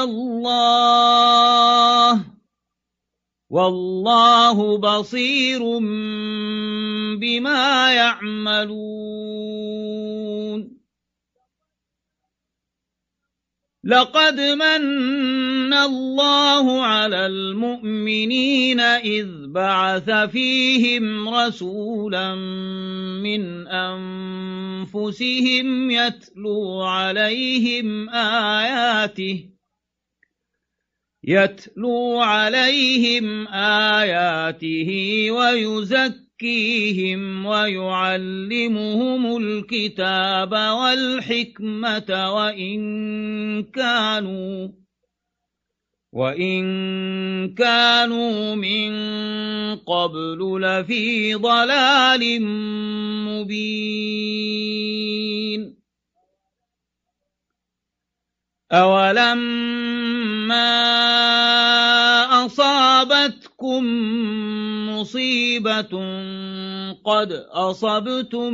الله والله بصير بما يعملون لقد من الله على المؤمنين إذ بعث فيهم رسولا من أنفسهم يتلو عليهم آياته يتلو عليهم آياته ويزكيهم ويعلمهم الكتاب والحكمة وإن كانوا وإن كانوا من قبل لفي ضلال مبين أولما أصابتكم مصيبة قد أصبتم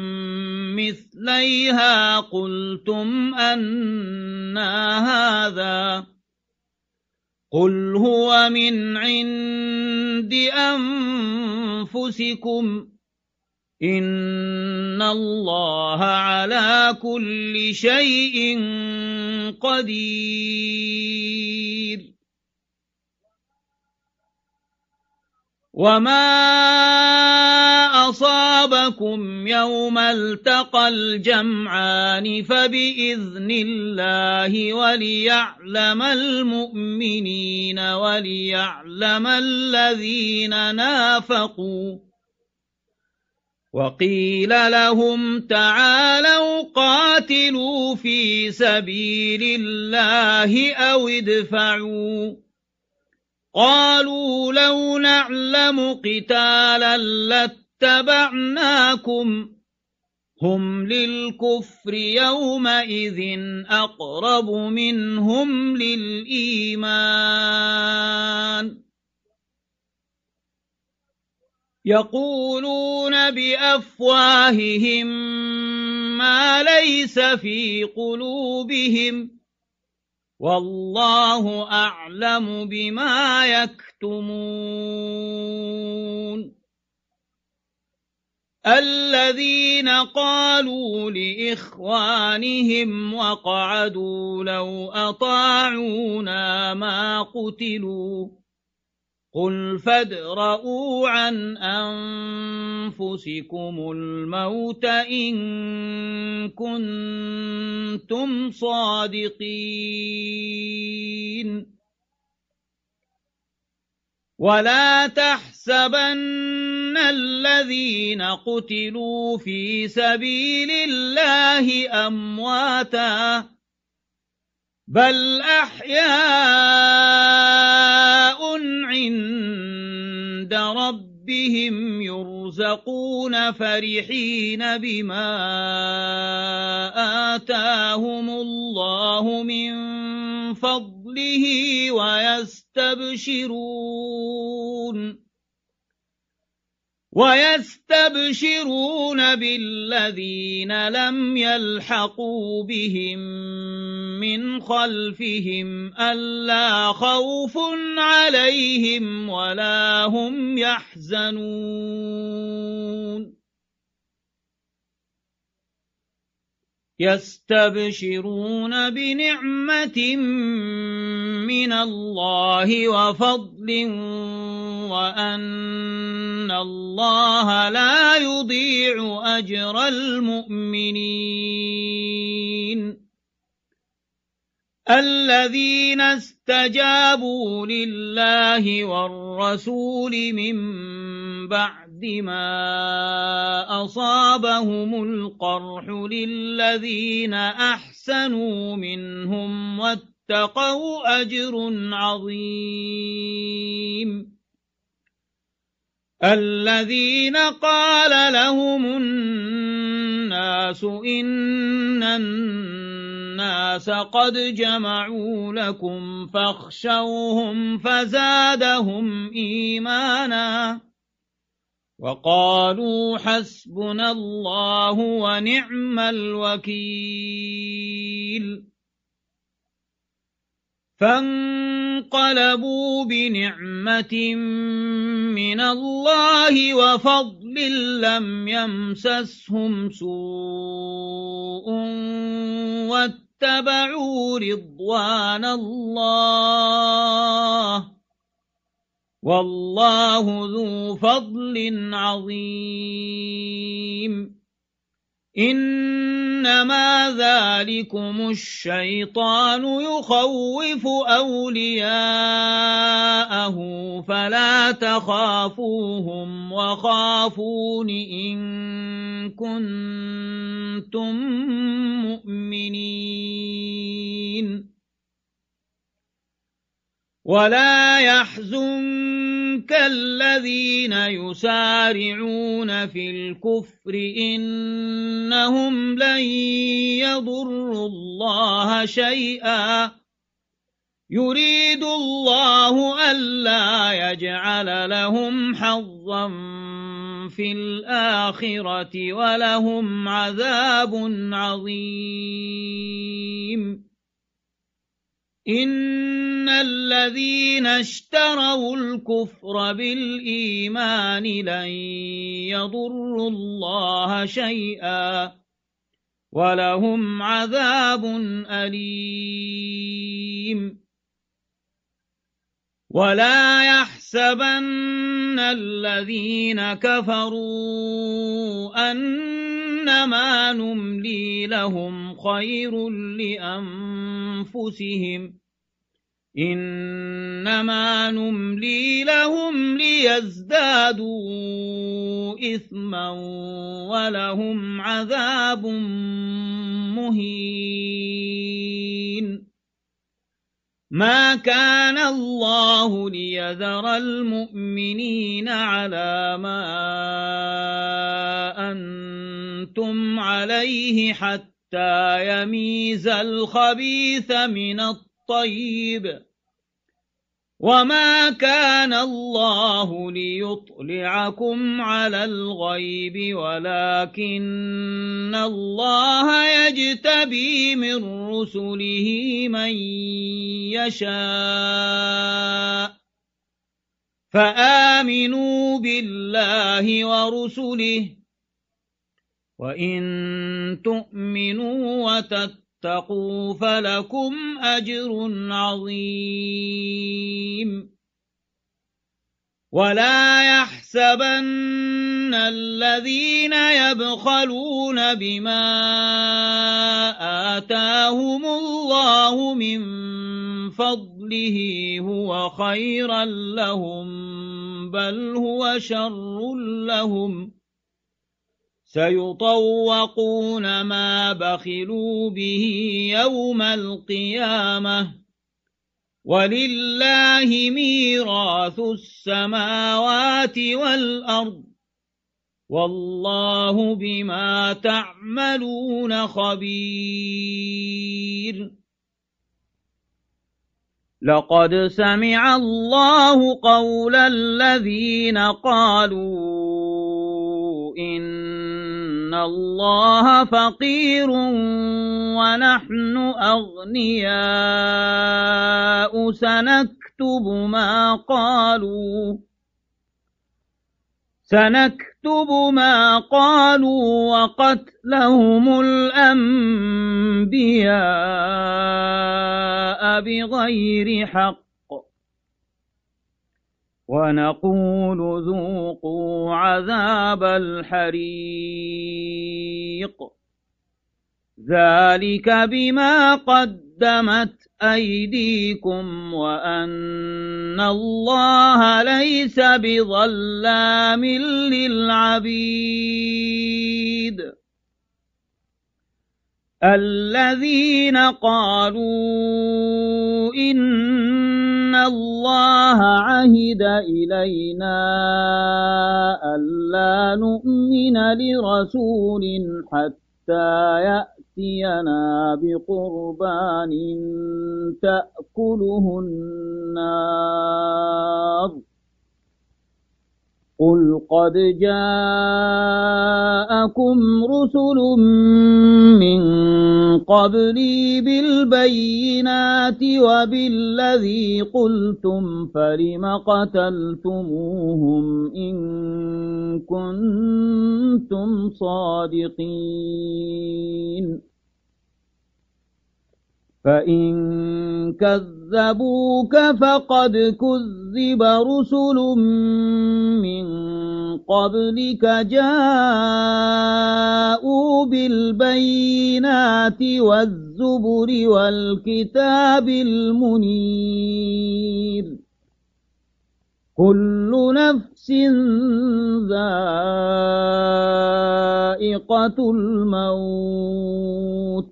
مثليها قلتم أنى هذا قل هو من عند أنفسكم إن الله على كل شيء قدير وما أصابكم يوم التقى الجمعان فبإذن الله وليعلم المؤمنين وليعلم الذين نافقوا وقيل لهم تعالوا قاتلوا في سبيل الله أو ادفعوا قالوا لو نعلم قتالا لاتبعناكم هم للكفر يومئذ أقرب منهم للإيمان يقولون بأفواههم ما ليس في قلوبهم والله أعلم بما يكتمون الذين قالوا لإخوانهم وقعدوا لو أطاعونا ما قتلوا قل فادرءوا عن أنفسكم الموت إن كنتم صادقين ولا تحسبن الذين قتلوا في سبيل الله أمواتا بل أحياء عند ربهم يرزقون فرحين بما آتاهم الله من فضله ويستبشرون ويستبشرون بالذين لم يلحقوا بهم من خلفهم ألا خوف عليهم ولا هم يحزنون يستبشرون بنعمة من الله وفضل وأن الله لا يضيع أجر المؤمنين الذين استجابوا لله والرسول من بعد ما أصابهم القرح للذين أحسنوا منهم واتقوا أجر عظيم الذين قال لهم الناس إن الناس قد جمعوا لكم فاخشوهم فزادهم إيمانا وقالوا حسبنا الله ونعم الوكيل فانقلبوا بنعمة من الله وفضل لم يمسسهم سوء واتبعوا رضوان الله والله ذو فضل عظيم إنما ذلكم الشيطان يخوف أولياءه فلا تخافوهم وخافون إن كنتم مؤمنين ولا يحزنك الذين يسارعون في الكفر إنهم لن يضروا الله شيئا يريد الله ألا يجعل لهم حظا في الآخرة ولهم عذاب عظيم إن الذين اشتروا الكفر بالإيمان لن يضروا الله شيئا ولهم عذاب أليم ولا يحسبن الذين كفروا أنما نملي لهم خير لأنفسهم إنما نملي لهم ليزدادوا إثما ولهم عذاب مهين ما كان الله ليذر المؤمنين على ما أنتم عليه حتى يميز الخبيث من الطيب وما كان الله ليطلعكم على الغيب ولكن الله يجتبي من رسله من يشاء فآمنوا بالله ورسله وإن تؤمنوا وتتقوا فلكم أجر عظيم ولا يحسبن الذين يبخلون بما آتاهم الله من فضله هو خيرا لهم بل هو شر لهم سيطوقون ما بخلوا به يوم القيامة ولله ميراث السماوات والأرض والله بما تعملون خبير لقد سمع الله قول الذين قالوا إن الله فقير ونحن أغنياء سنكتب ما قالوا سنكتب ما قالوا وقتلهم الأنبياء بغير حق ونقول ذوقوا عذاب الحريق ذلك بما قدمت أيديكم وأن الله ليس بظلام للعبيد الذين قالوا إن الله عهد إلينا ألا نؤمن لرسول حتى يأتينا بقربان تأكله النار قل قد جاءكم رسل من قبلي بالبينات وبالذي قلتم فلم قتلتموهم إن كنتم صادقين فإن كذبوك فقد كذب رسل من قبلك جاءوا بالبينات والزبر والكتاب المنير كل نفس ذائقة الموت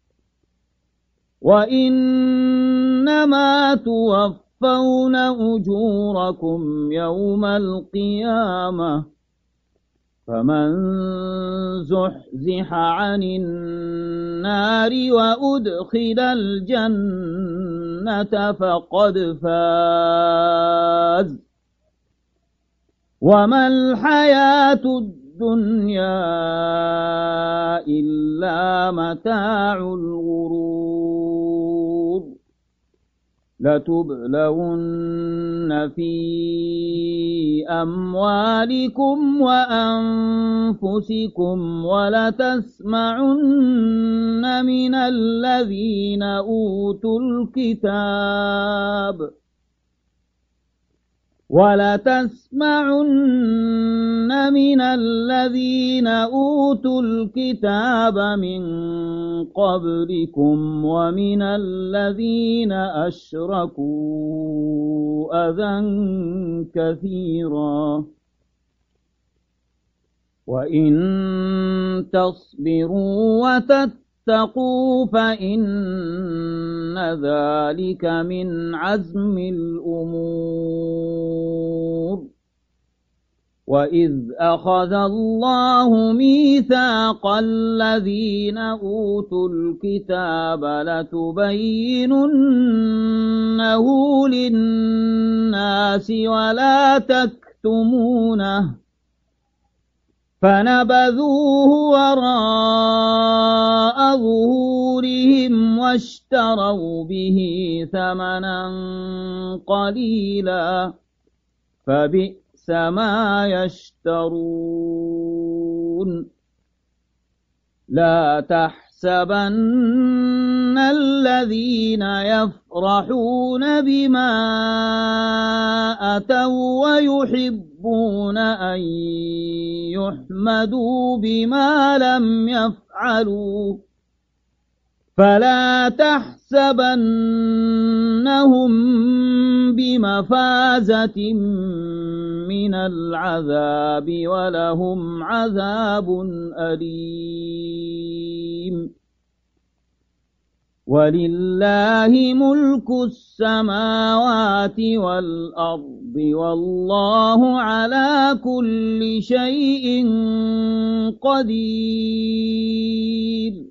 وإنما توفون أجوركم يوم القيامة فمن زحزح عن النار وأدخل الجنة فقد فاز وما الحياة الدنيا إلا متاع الغرور لتبلون في أموالكم وأنفسكم ولتسمعن من الذين أوتوا الكتاب ولتسمعن من الذين أوتوا الكتاب من قبلكم ومن الذين أشركوا أذى كثيرا وإن تصبروا وتتقوا فإن ذلك من عزم الأمور وإذ أخذ الله ميثاق الذين أوتوا الكتاب لتبيننه للناس ولا تكتمونه فنبذوه وراء ظهورهم واشتروا به ثمنا قليلا فبئس ما يشترون لا تحسبن الذين يفرحون بما أتوا ويحبون أن يحمدوا بما لم يفعلوا فلا تحسبنهم بمفازة من العذاب ولهم عذاب أليم ولله ملك السماوات والأرض والله على كل شيء قدير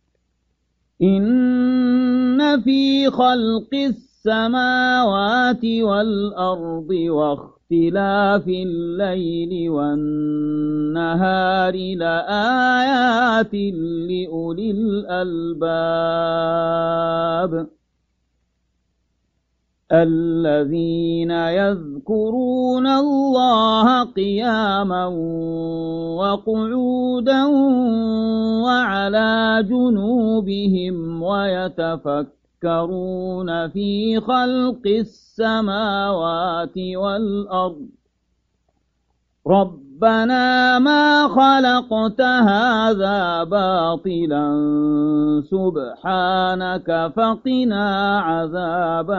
إن في خلق السماوات والأرض واختلاف الليل والنهار لآيات لأولي الألباب الذين يذكرون الله قياما وقعودا وعلى جنوبهم ويتفكرون في خلق السماوات والأرض ربنا ما خلقت هذا باطلا سبحانك فقنا عذاب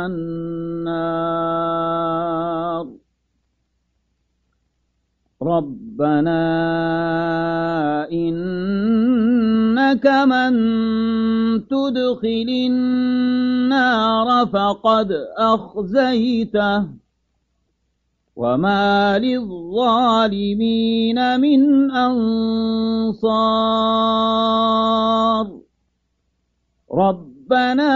النار ربنا إنك من تدخل النار فقد أخزيته وما للظالمين من أنصار ربنا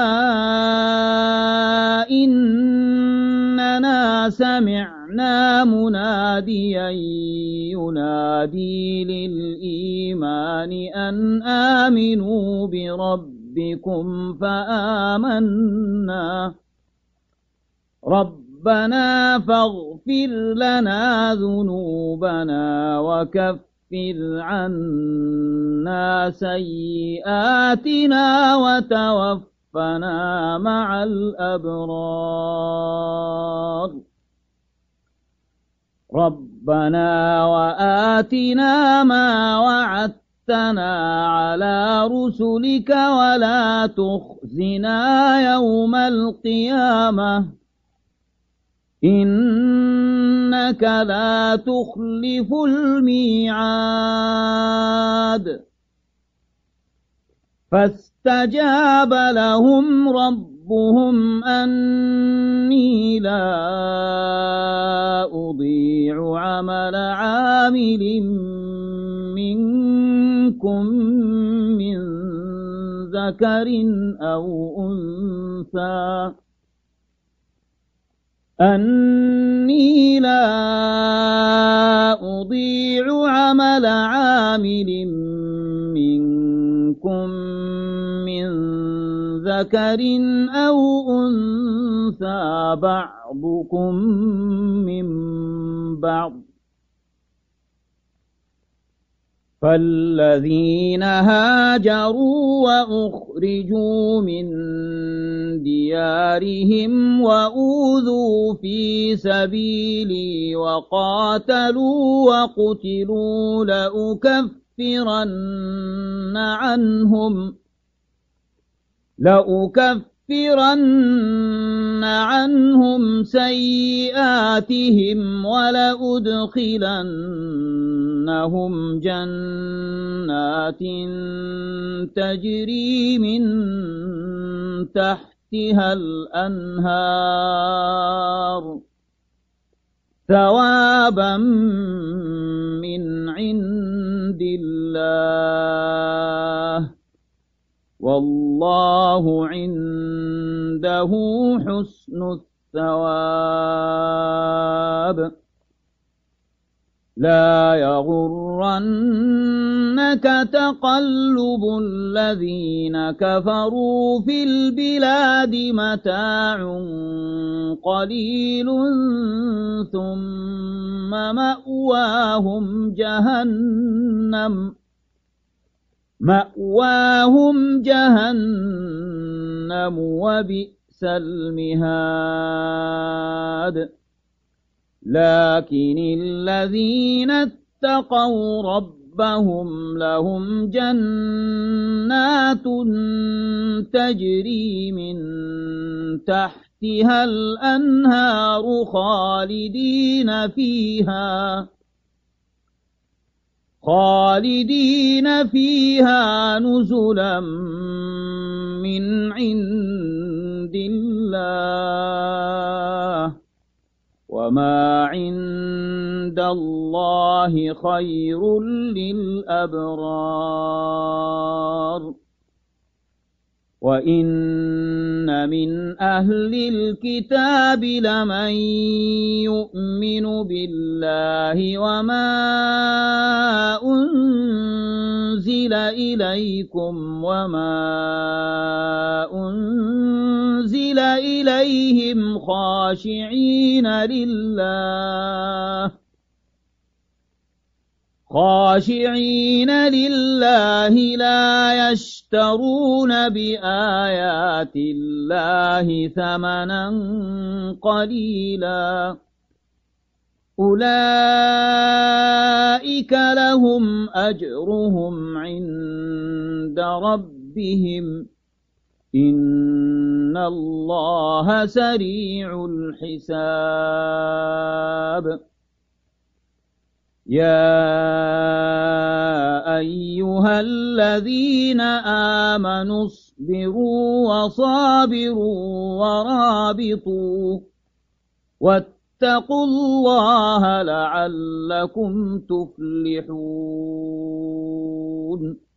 إننا سمعنا مناديا ينادي للإيمان أن آمنوا بربكم فآمنا رب ربنا فاغفر لنا ذنوبنا وكفر عنا سيئاتنا وتوفنا مع الأبرار ربنا وآتنا ما وعدتنا على رسلك ولا تخزنا يوم القيامة إنك لا تخلف الميعاد فاستجاب لهم ربهم أني لا أضيع عمل عامل منكم من ذكر أو أنثى أني لا أضيع عمل عامل منكم من ذكر أو أنثى بعضكم من بعض فالذين هاجروا وأخرجوا من ديارهم وأوذوا في سبيلي وقاتلوا وقتلوا لأكفرن عنهم لأكفرن عنهم سيئاتهم ولأدخلنهم جنات تجري من تحتها الأنهار ثوابا من عند الله والله عنده حسن الثواب لا يغرنك تقلب الذين كفروا في البلاد متاع قليل ثم مأواهم جهنم مأواهم جهنم وبئس المهاد لكن الذين اتقوا ربهم لهم جنات تجري من تحتها الأنهار خالدين فيها خالدين فيها نزلا من عند الله وما عند الله خير للأبرار وإن من أهل الكتاب لمن يؤمن بالله وما أنزل إليكم وما أنزل إليهم خاشعين لله خاشعين لله لا يشترون بآيات الله ثمنا قليلا أولئك لهم أجرهم عند ربهم إن الله سريع الحساب يا أيها الذين آمنوا اصبروا وصابروا ورابطوا واتقوا الله لعلكم تفلحون